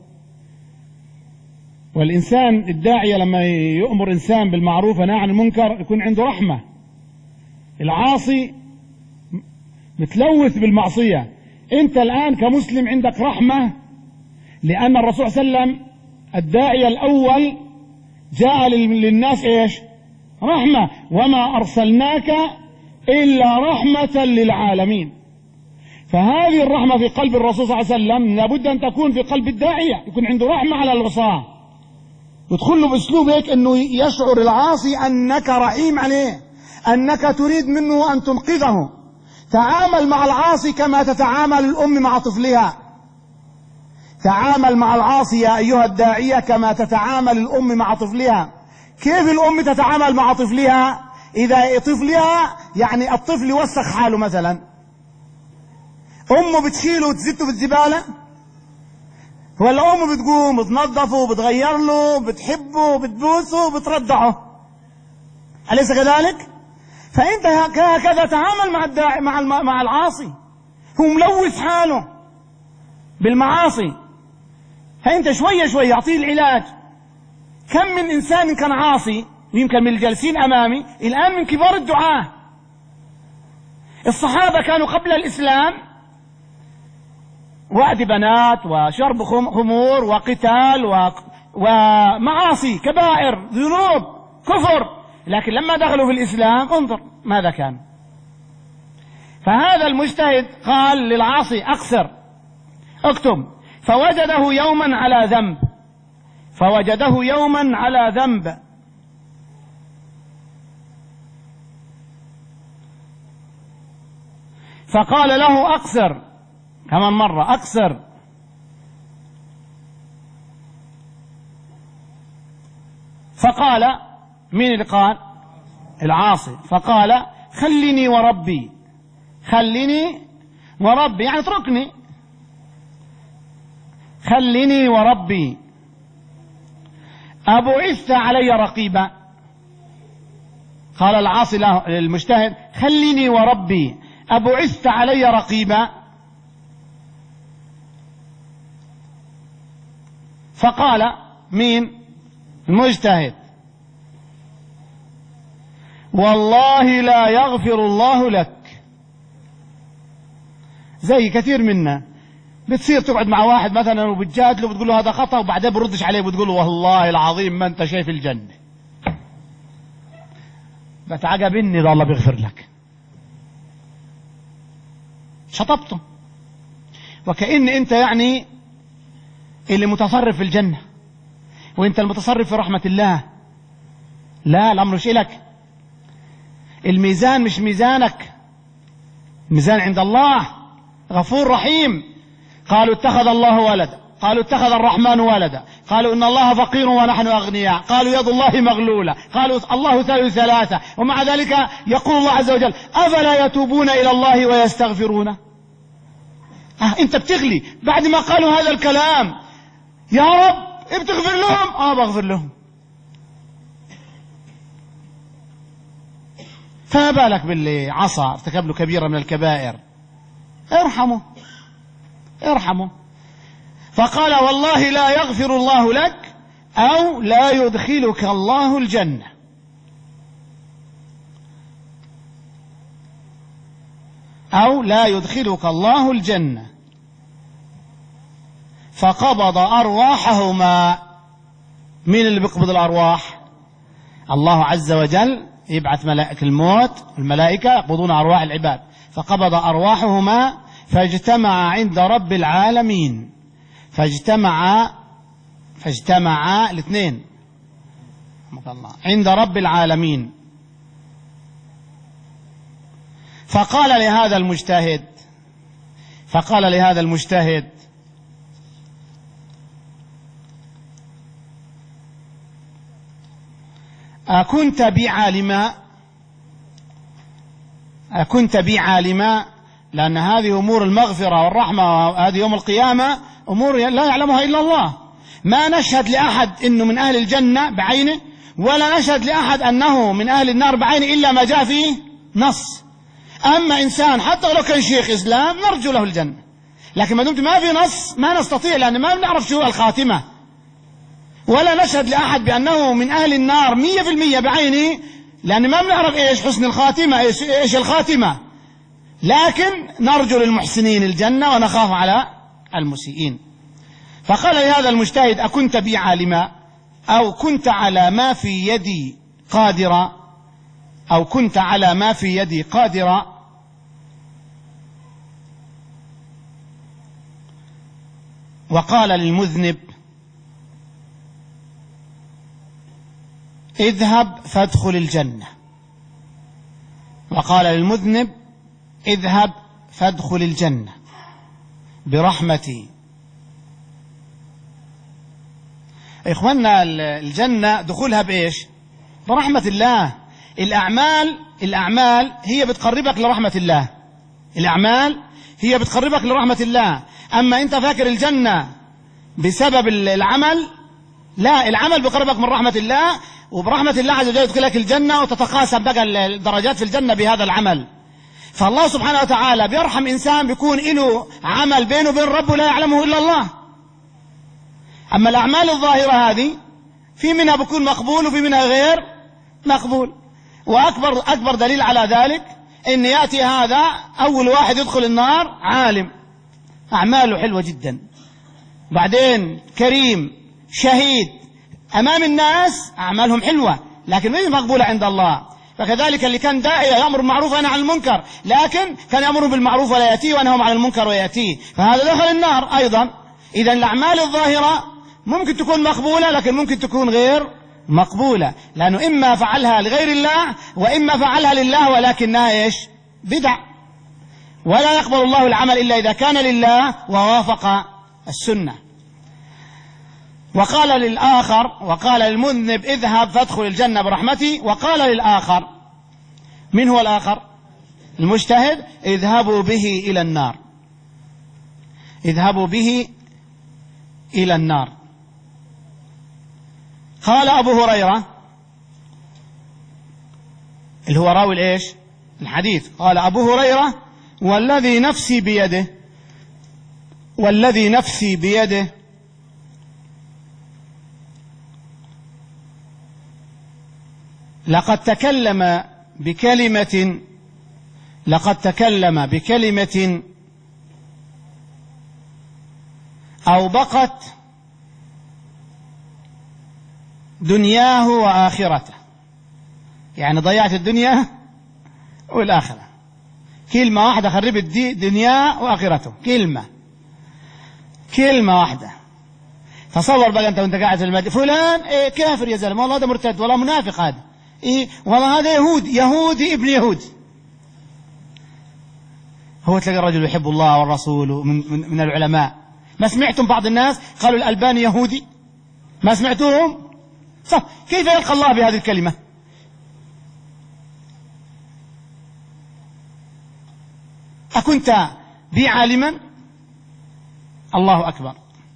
والإنسان الداعية لما يؤمر إنسان بالمعروف ونهى عن المنكر يكون عنده رحمة. العاصي متلوث بالمعصية، أنت الآن كمسلم عندك رحمة لأن الرسول صلى الله عليه وسلم الداعية الأول جاء للناس إيش؟ رحمة، وما أرسلناك إلا رحمة للعالمين. فهذه الرحمة في قلب الرسول صلى الله عليه وسلم لابد أن تكون في قلب الداعية، يكون عنده رحمة على العصاة، يدخل له بأسلوب هيك أنه يشعر العاصي أنك رحيم عليه، أنك تريد منه أن تنقذه. تعامل مع العاصي كما تتعامل الأم مع طفلها. تعامل مع العاصي يا أيها الداعية كما تتعامل الأم مع طفلها. كيف الأم تتعامل مع طفلها؟ إذا طفلها يعني الطفل يوسخ حاله مثلا، أمه بتشيله وتزته في الزبالة، ولا أمه بتقوم بتنظفه بتغير له بتحبه بتبوسه بترضعه، أليس كذلك؟ فأنت هكذا تعامل مع الداعي مع مع العاصي، هو ملوث حاله بالمعاصي، فأنت شوية شوية أعطيه العلاج. كم من إنسان كان عاصي يمكن من الجالسين أمامي الآن من كبار الدعاة. الصحابة كانوا قبل الإسلام وعد بنات وشرب خمور وقتال ومعاصي كبائر ذنوب كفر، لكن لما دخلوا في الإسلام انظر ماذا كان. فهذا المجتهد قال للعاصي أقصر اكتب، فوجده يوما على ذنب فوجده يوما على ذنب فقال له أقصر كمان مرة أقصر، فقال مين اللي قال؟ العاصي. فقال خليني وربي خليني وربي يعني اتركني، خليني وربي أبعثت علي رقيبا. قال العاصي له للمجتهد خليني وربي أبعثت علي رقيبا. فقال مين؟ المجتهد والله لا يغفر الله لك زي كثير منا بتصير تقعد مع واحد مثلا وبتجادله وبتقول له هذا خطأ، وبعدين بردش عليه وبتقول له والله العظيم ما انت شايف الجنة، بتعجبني ده الله بيغفر لك، شطبته، وكأن انت يعني اللي متصرف في الجنة وانت المتصرف في رحمة الله. لا، الامر مش إلك، الميزان مش ميزانك، الميزان عند الله غفور رحيم. قالوا اتخذ الله ولدا، قالوا اتخذ الرحمن ولدا، قالوا إن الله فقير ونحن أغنياء، قالوا يد الله مغلولة، قالوا الله ثالث ثلاثة، ومع ذلك يقول الله عز وجل أفلا يتوبون إلى الله ويستغفرونه. آه أنت بتغلي بعد ما قالوا هذا الكلام، يا رب بتغفر لهم؟ آه بغفر لهم. فما بالك باللي عصى ارتكب له كبيرة من الكبائر؟ ارحمه ارحمه. فقال والله لا يغفر الله لك أو لا يدخلك الله الجنة. أو لا يدخلك الله الجنة. فقبض أرواحهما. مين اللي بيقبض الأرواح؟ الله عز وجل يبعث ملائكة الموت، الملائكة يقبضون أرواح العباد. فقبض أرواحهما فاجتمع عند رب العالمين. فاجتمع فاجتمع الاثنين عند رب العالمين. فقال لهذا المجتهد فقال لهذا المجتهد أكنت بي عالما؟ أكنت بي عالما؟ لأن هذه أمور المغفرة والرحمة وهذه يوم القيامة أمور لا يعلمها إلا الله. ما نشهد لأحد أنه من أهل الجنة بعينه، ولا نشهد لأحد أنه من أهل النار بعينه إلا ما جاء فيه نص. أما إنسان حتى لو كان شيخ إسلام نرجو له الجنة، لكن ما دمت ما في نص ما نستطيع، لأن ما بنعرف شو الخاتمة. ولا نشهد لأحد بأنه من أهل النار مية في المية بعينه، لأن ما بنعرف إيش حسن الخاتمة، إيش, إيش الخاتمة. لكن نرجو للمحسنين الجنة ونخاف على المسيئين. فقال لهذا المجتهد أكنت بي عالما؟ أو كنت على ما في يدي قادرا؟ أو كنت على ما في يدي قادرا؟ وقال للمذنب اذهب فادخل الجنة. وقال للمذنب اذهب فادخل الجنة برحمتي. إخواننا الجنة دخولها بإيش؟ برحمة الله. الأعمال الأعمال هي بتقربك لرحمة الله. الأعمال هي بتقربك لرحمة الله. أما أنت فاكر الجنة بسبب العمل؟ لا، العمل بيقربك من رحمة الله، وبرحمة الله عز وجل يدخلك الجنة، وتتقاسم بقى الدرجات في الجنة بهذا العمل. فالله سبحانه وتعالى بيرحم إنسان بيكون له عمل بينه وبين ربه لا يعلمه إلا الله. أما الأعمال الظاهرة هذه في منها بيكون مقبول وفي منها غير مقبول. وأكبر أكبر دليل على ذلك إن يأتي هذا أول واحد يدخل النار عالم، أعماله حلوة جدا، بعدين كريم شهيد، أمام الناس أعمالهم حلوة لكن غير مقبولة عند الله. فكذلك اللي كان داعية يأمر بالمعروف وينهى عن المنكر، لكن كان يأمر بالمعروف ولا يأتيه، وينهى عن المنكر ويأتيه، فهذا دخل النار أيضا. إذا الأعمال الظاهرة ممكن تكون مقبولة لكن ممكن تكون غير مقبولة، لأنه إما فعلها لغير الله وإما فعلها لله ولكنها إيش؟ بدع. ولا يقبل الله العمل إلا إذا كان لله ووافق السنة. وقال للآخر وقال للمذنب اذهب فادخل الجنة برحمتي. وقال للآخر، من هو الآخر؟ المجتهد، اذهبوا به إلى النار. اذهبوا به إلى النار. قال أبو هريرة اللي هو راوي الإيش؟ الحديث، قال أبو هريرة والذي نفسي بيده والذي نفسي بيده لقد تكلم بكلمة لقد تكلم بكلمة أوبقت دنياه وآخرته، يعني ضيعت الدنيا والآخرة. كلمة واحدة خربت دي دنياه وآخرته، كلمة كلمة واحدة. تصور بقى أنت وأنت قاعد في المسجد، فلان إيه كافر يا زلمة، والله هذا مرتد، والله منافق هذا، إيه والله هذا يهودي، يهودي ابن يهودي. هو تلاقي الرجل يحب الله والرسول من, من, من العلماء. ما سمعتم بعض الناس قالوا الألباني يهودي؟ ما سمعتوهم؟ صح. كيف يلقى الله بهذه الكلمة؟ أكنت بي عالما؟ الله أكبر.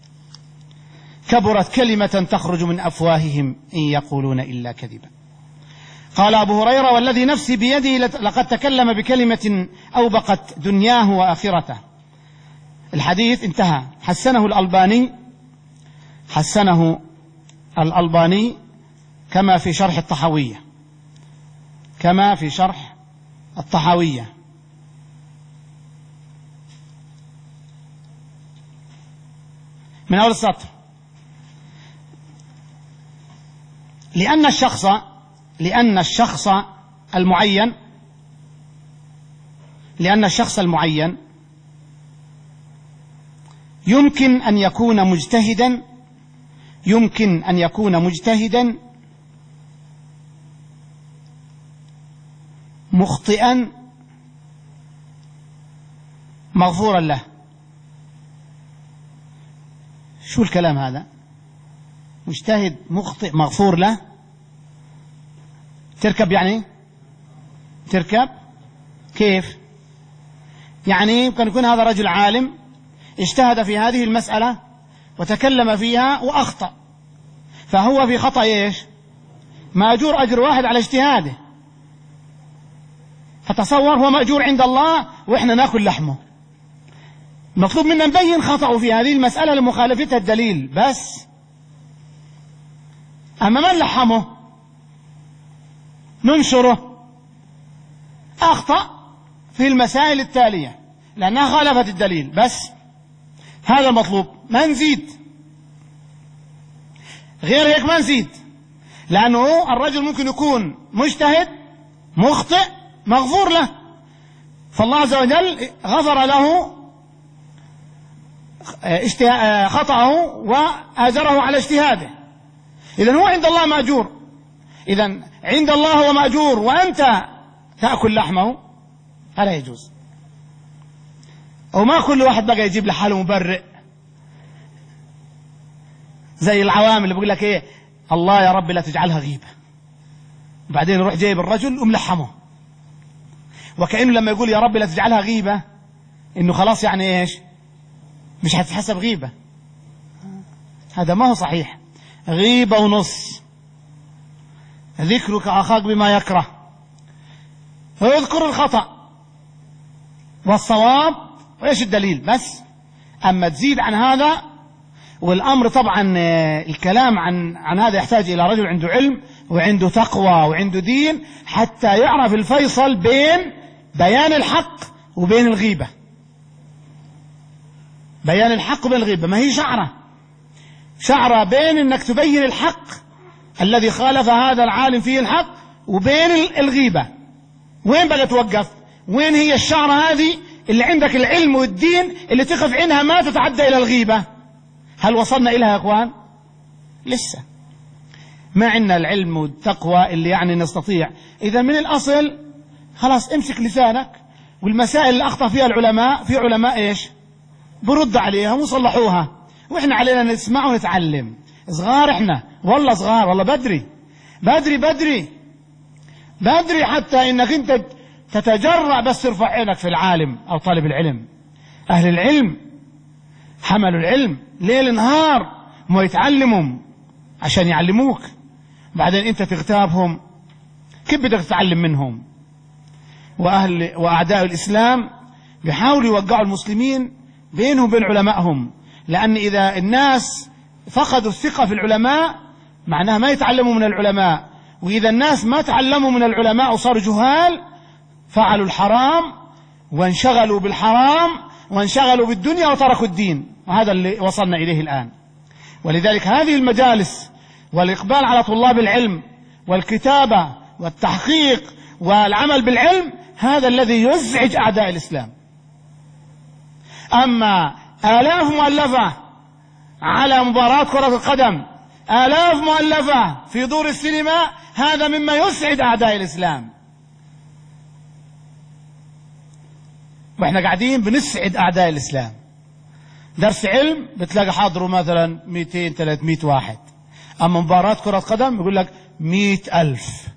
كبرت كلمة تخرج من أفواههم إن يقولون إلا كذبا. قال أبو هريرة والذي نفسي بيده لقد تكلم بكلمة أوبقت دنياه وآخرته. الحديث انتهى. حسنه الألباني حسنه الألباني كما في شرح الطحاوية، كما في شرح الطحاوية. من أول السطر: لأن الشخص لأن الشخص المعين لأن الشخص المعين يمكن أن يكون مجتهدا يمكن أن يكون مجتهدا مخطئا مغفورا له. شو الكلام هذا؟ مجتهد مخطئ مغفور له. تركب يعني تركب كيف؟ يعني يمكن يكون هذا رجل عالم اجتهد في هذه المسألة وتكلم فيها وأخطأ، فهو في خطأ ايش؟ مأجور أجر واحد على اجتهاده. فتصور هو مأجور عند الله وإحنا نأكل لحمه. مطلوب منا نبين خطأه في هذه المسألة لمخالفتها الدليل بس. أما من لحمه ننشره. أخطأ في المسائل التالية لأنها خالفت الدليل بس، هذا المطلوب، ما نزيد. غير هيك ما نزيد، لأنه الرجل ممكن يكون مجتهد مخطئ مغفور له، فالله عز وجل غفر له خطأه وأجره على اجتهاده. إذن هو عند الله مأجور. إذن عند الله هو مأجور وأنت تأكل لحمه، هذا يجوز. وما كل واحد بقى يجيب لحاله مبرئ زي العوام اللي بيقول لك ايه، الله يا رب لا تجعلها غيبة، بعدين يروح جايب الرجل وملحمه، وكأنه لما يقول يا رب لا تجعلها غيبة انه خلاص يعني ايش، مش هتتحسب غيبة. هذا ما هو صحيح. غيبة ونص. ذكرك أخاك بما يكره، ويذكر الخطأ والصواب وإيش الدليل بس. أما تزيد عن هذا، والأمر طبعا الكلام عن عن هذا يحتاج إلى رجل عنده علم وعنده تقوى وعنده دين حتى يعرف الفيصل بين بيان الحق وبين الغيبة. بيان الحق وبين الغيبة ما هي شعرة شعرة بين انك تبين الحق الذي خالف هذا العالم فيه الحق وبين الغيبة. وين بقى توقف؟ وين هي الشعرة هذه اللي عندك العلم والدين اللي تقف عنها ما تتعدى إلى الغيبة؟ هل وصلنا إليها يا أخوان؟ لسه ما عندنا العلم والتقوى اللي يعني نستطيع. إذا من الأصل خلاص امسك لسانك، والمسائل اللي أخطأ فيها العلماء في علماء إيش برد عليها وصلحوها، وإحنا علينا نسمع ونتعلم. صغار إحنا والله صغار، والله بدري بدري بدري بدري حتى إنك أنت تتجرأ بس ترفع عينك في العالم أو طالب العلم. أهل العلم حملوا العلم ليل نهار ما يتعلمهم عشان يعلموك، بعدين أنت تغتابهم، كيف بدك تتعلم منهم؟ وأهل وأعداء الإسلام بيحاولوا يوقعوا المسلمين بينهم وبين علمائهم، لأن إذا الناس فقدوا الثقة في العلماء معناها ما يتعلموا من العلماء، وإذا الناس ما تعلموا من العلماء وصاروا جهال فعلوا الحرام وانشغلوا بالحرام وانشغلوا بالدنيا وتركوا الدين. وهذا اللي وصلنا إليه الآن. ولذلك هذه المجالس والإقبال على طلاب العلم والكتابة والتحقيق والعمل بالعلم هذا الذي يزعج أعداء الإسلام. أما آلاف مؤلفة على مباراة كرة القدم، آلاف مؤلفة في دور السينما، هذا مما يسعد أعداء الإسلام، وإحنا قاعدين بنسعد أعداء الإسلام. درس علم بتلاقي حاضره مثلا مئتين ثلاثمئة واحد، أما مباراة كرة قدم يقول لك مئة ألف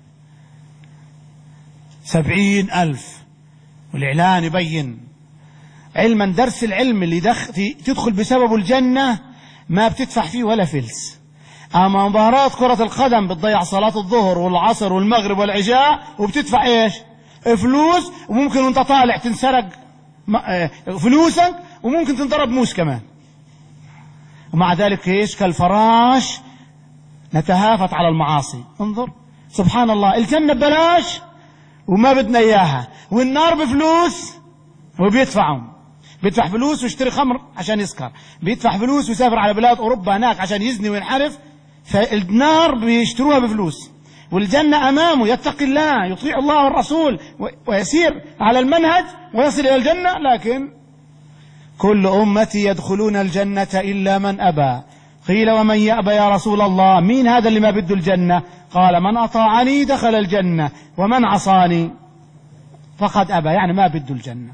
سبعين ألف، والإعلان يبين. علما درس العلم اللي دخ... تدخل بسببه الجنة ما بتدفع فيه ولا فلس. أما مباراة كرة القدم بتضيع صلاة الظهر والعصر والمغرب والعشاء وبتدفع إيش؟ فلوس، وممكن وانت طالع تنسرق فلوسك، وممكن تنضرب موس كمان. ومع ذلك إيش؟ كالفراش نتهافت على المعاصي. انظر سبحان الله، الجنة ببلاش وما بدنا إياها، والنار بفلوس وبيدفعهم. بيدفع فلوس ويشتري خمر عشان يسكر، بيدفع فلوس ويسافر على بلاد أوروبا هناك عشان يزني وينحرف. فالنار بيشتروها بفلوس، والجنة أمامه يتقي الله يطيع الله والرسول ويسير على المنهج ويصل إلى الجنة. لكن كل أمتي يدخلون الجنة إلا من أبى. قيل ومن يأبى يا رسول الله؟ مين هذا اللي ما بده الجنة؟ قال من أطاعني دخل الجنة ومن عصاني فقد أبى، يعني ما بده الجنة.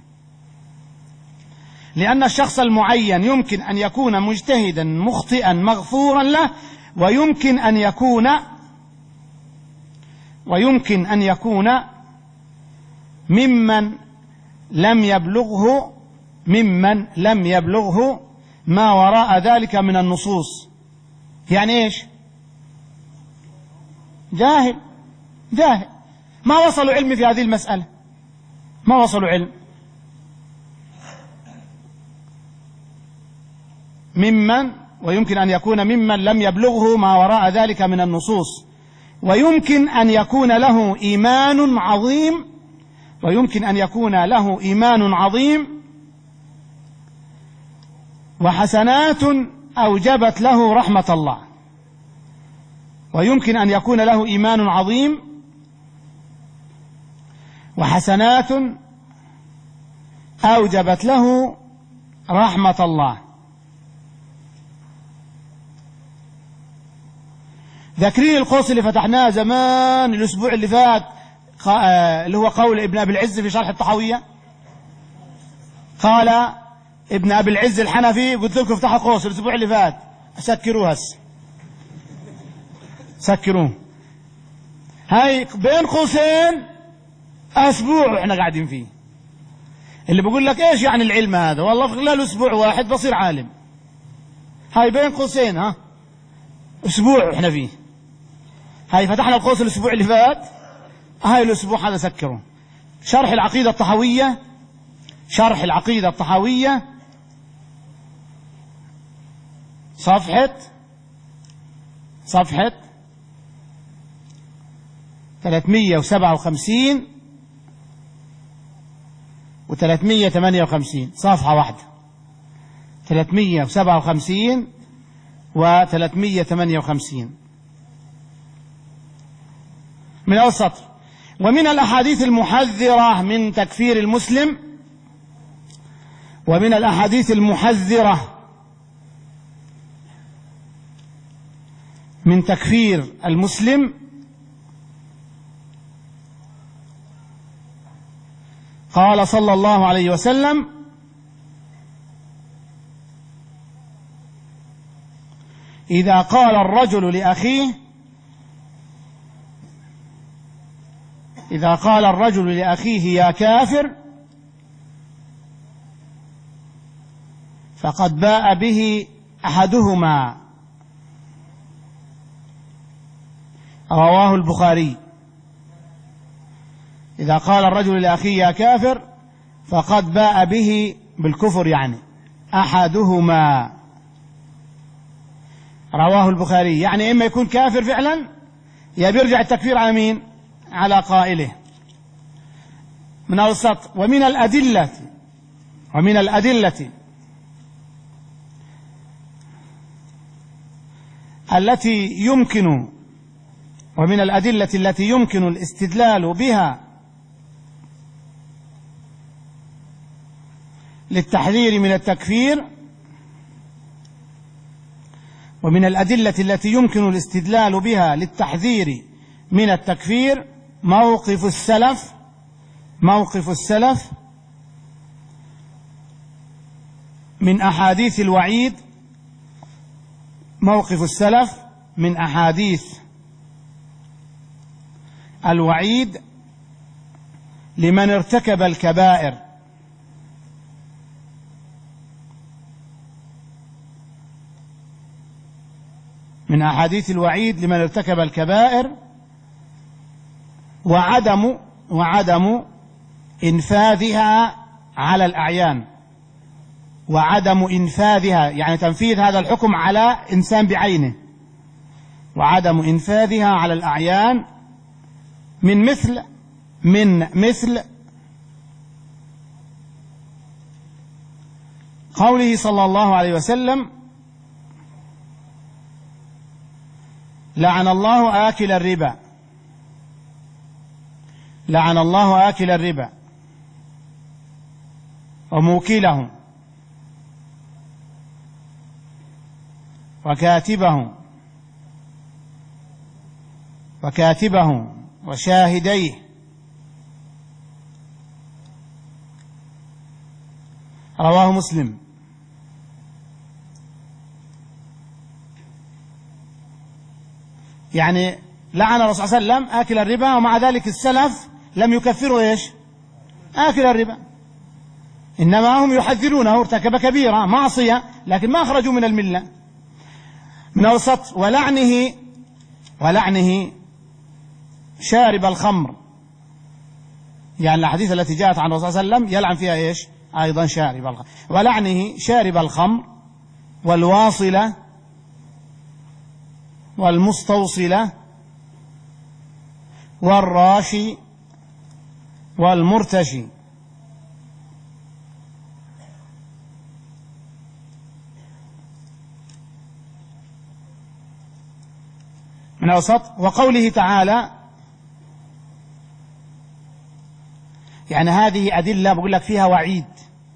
لأن الشخص المعين يمكن أن يكون مجتهدا مخطئا مغفورا له، ويمكن أن يكون ويمكن أن يكون ممن لم يبلغه ممن لم يبلغه ما وراء ذلك من النصوص. يعني إيش؟ جاهل جاهل ما وصلوا علم في هذه المسألة، ما وصلوا علم. ممن ويمكن أن يكون ممن لم يبلغه ما وراء ذلك من النصوص، ويمكن أن يكون له إيمان عظيم ويمكن أن يكون له إيمان عظيم وحسنات أوجبت له رحمة الله. ويمكن أن يكون له إيمان عظيم وحسنات أوجبت له رحمة الله. ذاكرين القوس اللي فتحناه زمان الأسبوع اللي فات، اللي هو قول ابن أبي العز في شرح الطحاوية؟ قال ابن أبي العز الحنفي، قلت لكم افتحوا قوس الأسبوع اللي فات، سكروه هسه سكروه. هاي بين قوسين أسبوع احنا قاعدين فيه. اللي بيقول لك ايش يعني العلم هذا؟ والله في خلال أسبوع واحد بصير عالم. هاي بين قوسين ها أسبوع احنا فيه. هاي فتحنا القوس الأسبوع اللي فات، هاي الأسبوع هذا سكره. شرح العقيدة الطحاوية، شرح العقيدة الطحاوية صفحة صفحة ثلاثمئة وسبعة وخمسين وثلاثمئة وثمانية وخمسين، صفحة واحدة، ثلاثمئة وسبعة وخمسين وثلاثمئة وثمانية وخمسين من أول سطر. ومن الأحاديث المحذرة من تكفير المسلم ومن الأحاديث المحذرة من تكفير المسلم قال صلى الله عليه وسلم: إذا قال الرجل لأخيه إذا قال الرجل لأخيه يا كافر فقد باء به أحدهما. رواه البخاري. إذا قال الرجل لأخيه يا كافر فقد باء به بالكفر، يعني أحدهما. رواه البخاري. يعني إما يكون كافر فعلا، يا بيرجع التكفير على مين؟ على قائله. من أوسط. ومن الأدلة ومن الأدلة التي يمكن ومن الأدلة التي يمكن الاستدلال بها للتحذير من التكفير ومن الأدلة التي يمكن الاستدلال بها للتحذير من التكفير موقف السلف موقف السلف من أحاديث الوعيد موقف السلف من أحاديث الوعيد لمن ارتكب الكبائر من أحاديث الوعيد لمن ارتكب الكبائر وعدم وعدم إنفاذها على الأعيان وعدم إنفاذها يعني تنفيذ هذا الحكم على إنسان بعينه وعدم إنفاذها على الأعيان من مثل من مثل قوله صلى الله عليه وسلم لعن الله آكل الربا لعن الله آكل الربا وموكله وكاتبه وكاتبه وشاهديه رواه مسلم. يعني لعن الرسول صلى الله عليه وسلم آكل الربا ومع ذلك السلف لم يكفروا ايش آكل الربا، إنما هم يحذرونه ارتكب كبيرة معصية لكن ما أخرجوا من الملة. من أوسط ولعنه ولعنه شارب الخمر، يعني الحديث التي جاءت عن الرسول صلى الله عليه وسلم يلعن فيها ايش أيضا شارب الخمر. ولعنه شارب الخمر والواصلة والمستوصلة والراشي والمرتشي. من أوسط وقوله تعالى، يعني هذه أدلة بقول لك فيها وعيد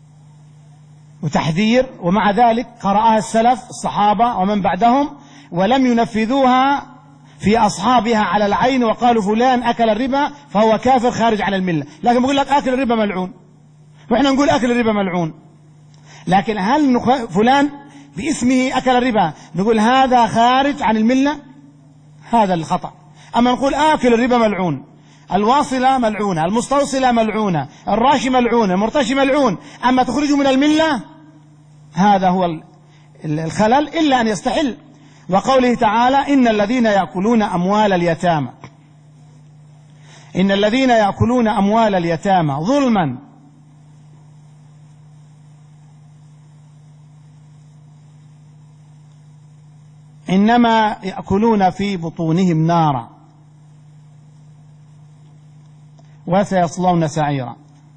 وتحذير، ومع ذلك قرأها السلف الصحابة ومن بعدهم ولم ينفذوها في أصحابها على العين وقالوا فلان أكل الربا فهو كافر خارج عن الملة، لكن بقول لك أكل الربا ملعون وإحنا نقول أكل الربا ملعون. لكن هل فلان باسمه أكل الربا نقول هذا خارج عن الملة؟ هذا الخطأ. أما نقول آكل الربا ملعون، الواصلة ملعونة، المستوصلة ملعونة، الراشي ملعون، المرتشي ملعون، أما تخرجه من الملة هذا هو الخلل إلا أن يستحل. وقوله تعالى إن الذين يأكلون أموال اليتامى إن الذين يأكلون أموال اليتامى ظلما إنما يأكلون في بطونهم نارا وسيصلون سعيرا.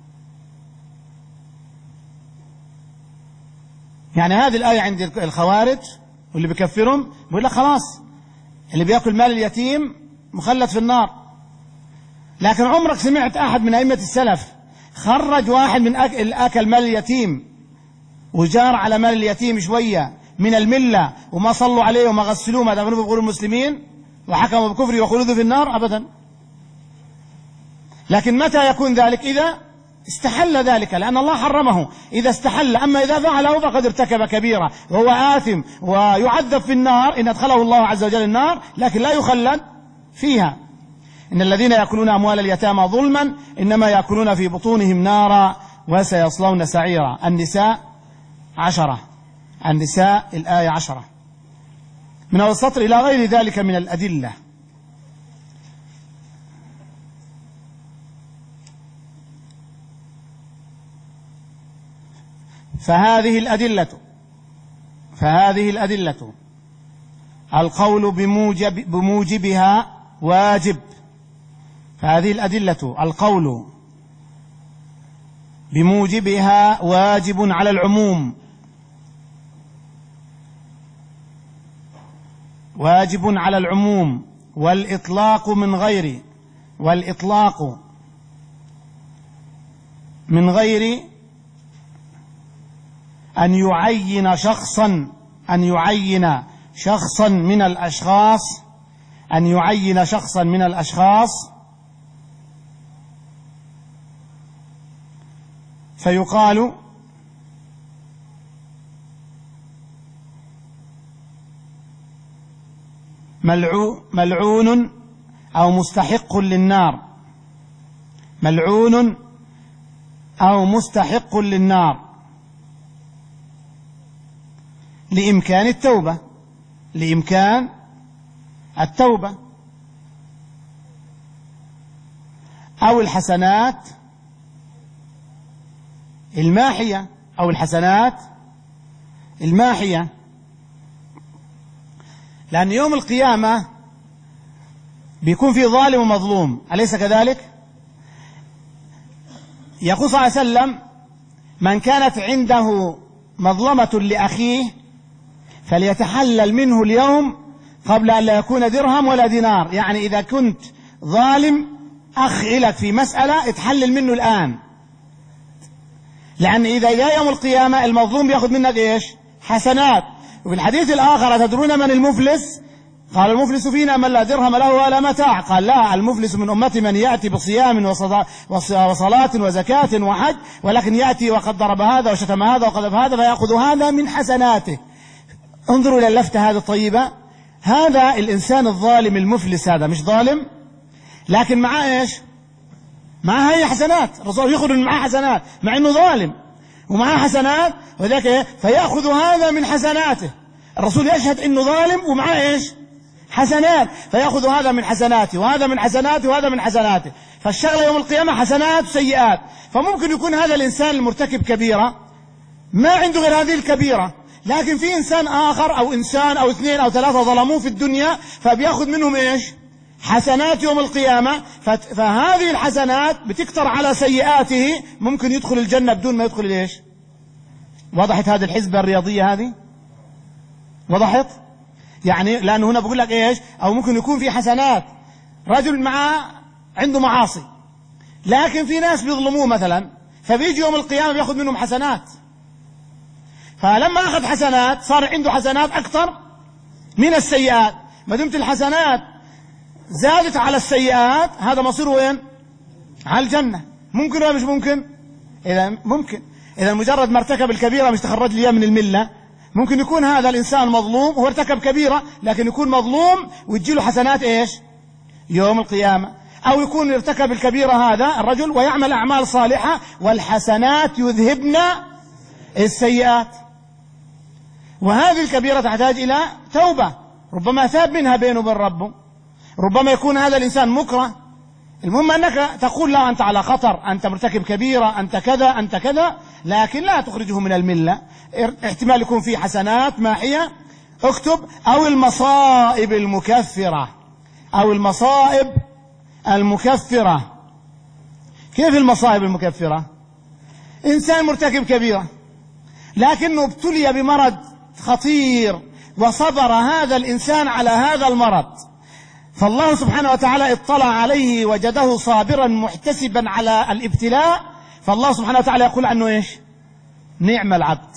يعني هذه الآية عند الخوارج واللي بيكفرهم بيقول لك خلاص اللي بيأكل مال اليتيم مخلد في النار. لكن عمرك سمعت أحد من أئمة السلف خرج واحد من أكل, أكل مال اليتيم وجار على مال اليتيم شوية من الملة وما صلوا عليه وما غسلوه ما دفنوه بقول المسلمين وحكموا بكفره وخلوده في النار؟ أبدا. لكن متى يكون ذلك؟ إذا استحل ذلك، لأن الله حرمه إذا استحل. أما إذا فعله فقد ارتكب كبيرة وهو آثم ويعذب في النار إن أدخله الله عز وجل النار لكن لا يخلد فيها. إن الذين يأكلون أموال اليتامى ظلما إنما يأكلون في بطونهم نارا وسيصلون سعيرا. النساء عشرة النساء الآية عشرة من أول السطر إلى غير ذلك من الأدلة. فهذه الأدلة فهذه الأدلة القول بموجب بموجبها واجب. فهذه الأدلة القول بموجبها واجب على العموم واجب على العموم، والإطلاق من غير والإطلاق من غير أن يعين شخصا أن يعين شخصا من الأشخاص أن يعين شخصا من الأشخاص فيقال ملعون أو مستحق للنار ملعون أو مستحق للنار لإمكان التوبة لإمكان التوبة أو الحسنات الماحية أو الحسنات الماحية لأن يوم القيامة بيكون في ظالم ومظلوم، أليس كذلك؟ يقول صلى الله عليه وسلم: من كانت عنده مظلمة لأخيه فليتحلل منه اليوم قبل أن لا يكون درهم ولا دينار. يعني إذا كنت ظالم أخ لك في مسألة اتحلل منه الآن، لأن إذا جاء يوم القيامة المظلوم يأخذ منك إيش؟ حسنات. وفي الحديث الآخر: أتدرون من المفلس؟ قال: المفلس فينا من لا درهم له ولا متاع. قال: لا، المفلس من أمتي من يأتي بصيام وصلاة وزكاة وحج، ولكن يأتي وقد ضرب هذا وشتم هذا وقذف هذا فيأخذ هذا من حسناته. انظروا إلى اللفتة هذه الطيبة. هذا الإنسان الظالم المفلس هذا مش ظالم، لكن معاه إيش؟ معاه هي حسنات. الرسول يخرج معاه حسنات مع إنه ظالم ومعاه حسنات، وذلك فيأخذ هذا من حسناته. الرسول يشهد إنه ظالم ومعاه إيش؟ حسنات، فيأخذ هذا من حسناته وهذا من حسناته وهذا من حسناته. فالشغلة يوم القيامة حسنات وسيئات. فممكن يكون هذا الإنسان المرتكب كبيرة ما عنده غير هذه الكبيرة، لكن في إنسان آخر أو إنسان أو اثنين أو ثلاثة ظلموه في الدنيا فبيأخذ منهم إيش؟ حسنات يوم القيامة. فهذه الحسنات بتكتر على سيئاته، ممكن يدخل الجنة بدون ما يدخل إيش؟ وضحت هذه الحسبة الرياضية هذه؟ وضحت؟ يعني لأنه هنا بقول لك إيش؟ أو ممكن يكون في حسنات، رجل معاه عنده معاصي لكن في ناس بيظلموه مثلا، فبيجي يوم القيامة بيأخذ منهم حسنات، فلما أخذ حسنات صار عنده حسنات أكثر من السيئات. ما دمت الحسنات زادت على السيئات هذا مصيره وين؟ على الجنة. ممكن ولا مش ممكن؟ إذا ممكن. إذا مجرد ما ارتكب الكبيرة مش تخرج لي من الملة. ممكن يكون هذا الإنسان مظلوم وهو ارتكب كبيرة، لكن يكون مظلوم ويجي له حسنات إيش؟ يوم القيامة. أو يكون ارتكب الكبيرة هذا الرجل ويعمل أعمال صالحة والحسنات يذهبن السيئات، وهذه الكبيرة تحتاج إلى توبة، ربما تاب منها بينه وبين ربه، ربما يكون هذا الإنسان مكره. المهم أنك تقول: لا، أنت على خطر، أنت مرتكب كبيرة، أنت كذا أنت كذا، لكن لا تخرجه من الملة. احتمال يكون في حسنات ماحية اكتب، أو المصائب المكفرة أو المصائب المكفرة. كيف المصائب المكفرة؟ إنسان مرتكب كبيرة لكنه ابتلي بمرض خطير وصبر هذا الإنسان على هذا المرض، فالله سبحانه وتعالى اطلع عليه وجده صابرا محتسبا على الابتلاء، فالله سبحانه وتعالى يقول عنه إيش؟ نعم العبد،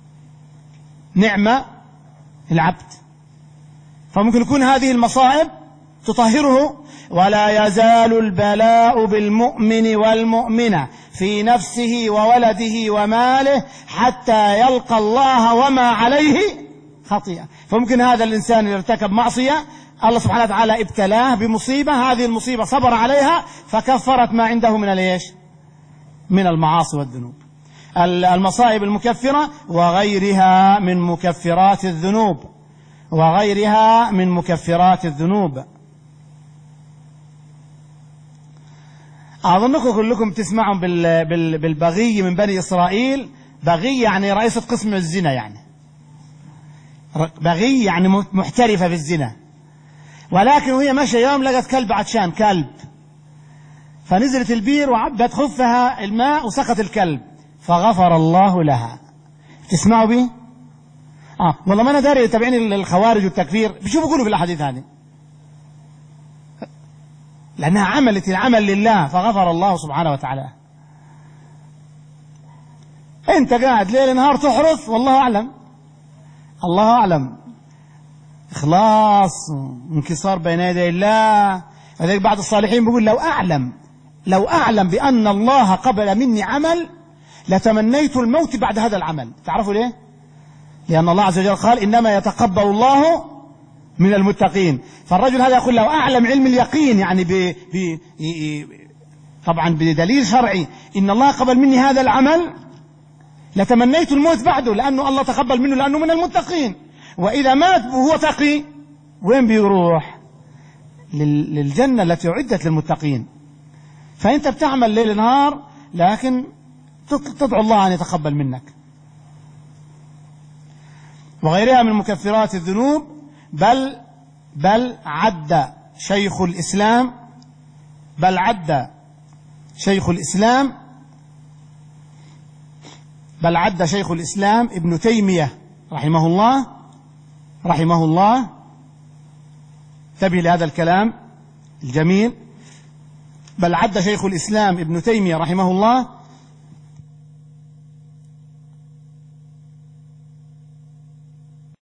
نعم العبد. فممكن يكون هذه المصائب تطهره. ولا يزال البلاء بالمؤمن والمؤمنة في نفسه وولده وماله حتى يلقى الله وما عليه خطيئة. فممكن هذا الإنسان اللي ارتكب معصية الله سبحانه وتعالى ابتلاه بمصيبة، هذه المصيبة صبر عليها فكفرت ما عنده من الإيش؟ من المعاصي والذنوب. المصائب المكفرة وغيرها من مكفرات الذنوب وغيرها من مكفرات الذنوب. أظنكم كلكم تسمعون بالبغي من بني إسرائيل. بغي يعني رئيسة قسم الزنا، يعني بغي يعني محترفة في الزنا، ولكن وهي ماشية يوم لقت كلب عطشان، كلب، فنزلت البير وعبت خفها الماء وسقط الكلب فغفر الله لها. تسمعوا به؟ اه والله ما انا داري تابعين الخوارج والتكفير بيشوفوا يقولوا في الاحاديث هذه، لانها عملت العمل لله فغفر الله سبحانه وتعالى. انت قاعد ليل نهار تحرث والله اعلم، الله اعلم، اخلاص انكسار بين يدي الله. لذلك بعض الصالحين بيقول لو اعلم لو اعلم بان الله قبل مني عمل لتمنيت الموت بعد هذا العمل. تعرفوا ليه؟ لان الله عز وجل قال انما يتقبل الله من المتقين. فالرجل هذا يقول لو اعلم علم اليقين، يعني ب... ب... طبعا بدليل شرعي، ان الله قبل مني هذا العمل لتمنيت الموت بعده، لانه الله تقبل منه لانه من المتقين. واذا مات وهو تقي وين بيروح؟ لل... للجنة التي اعدت للمتقين. فانت بتعمل ليل نهار لكن تدعو الله ان يتقبل منك. وغيرها من مكفرات الذنوب. بل بل عد شيخ الإسلام بل عد شيخ الإسلام بل عد شيخ الإسلام ابن تيمية رحمه الله رحمه الله انتبه لهذا الكلام الجميل. بل عد شيخ الإسلام ابن تيمية رحمه الله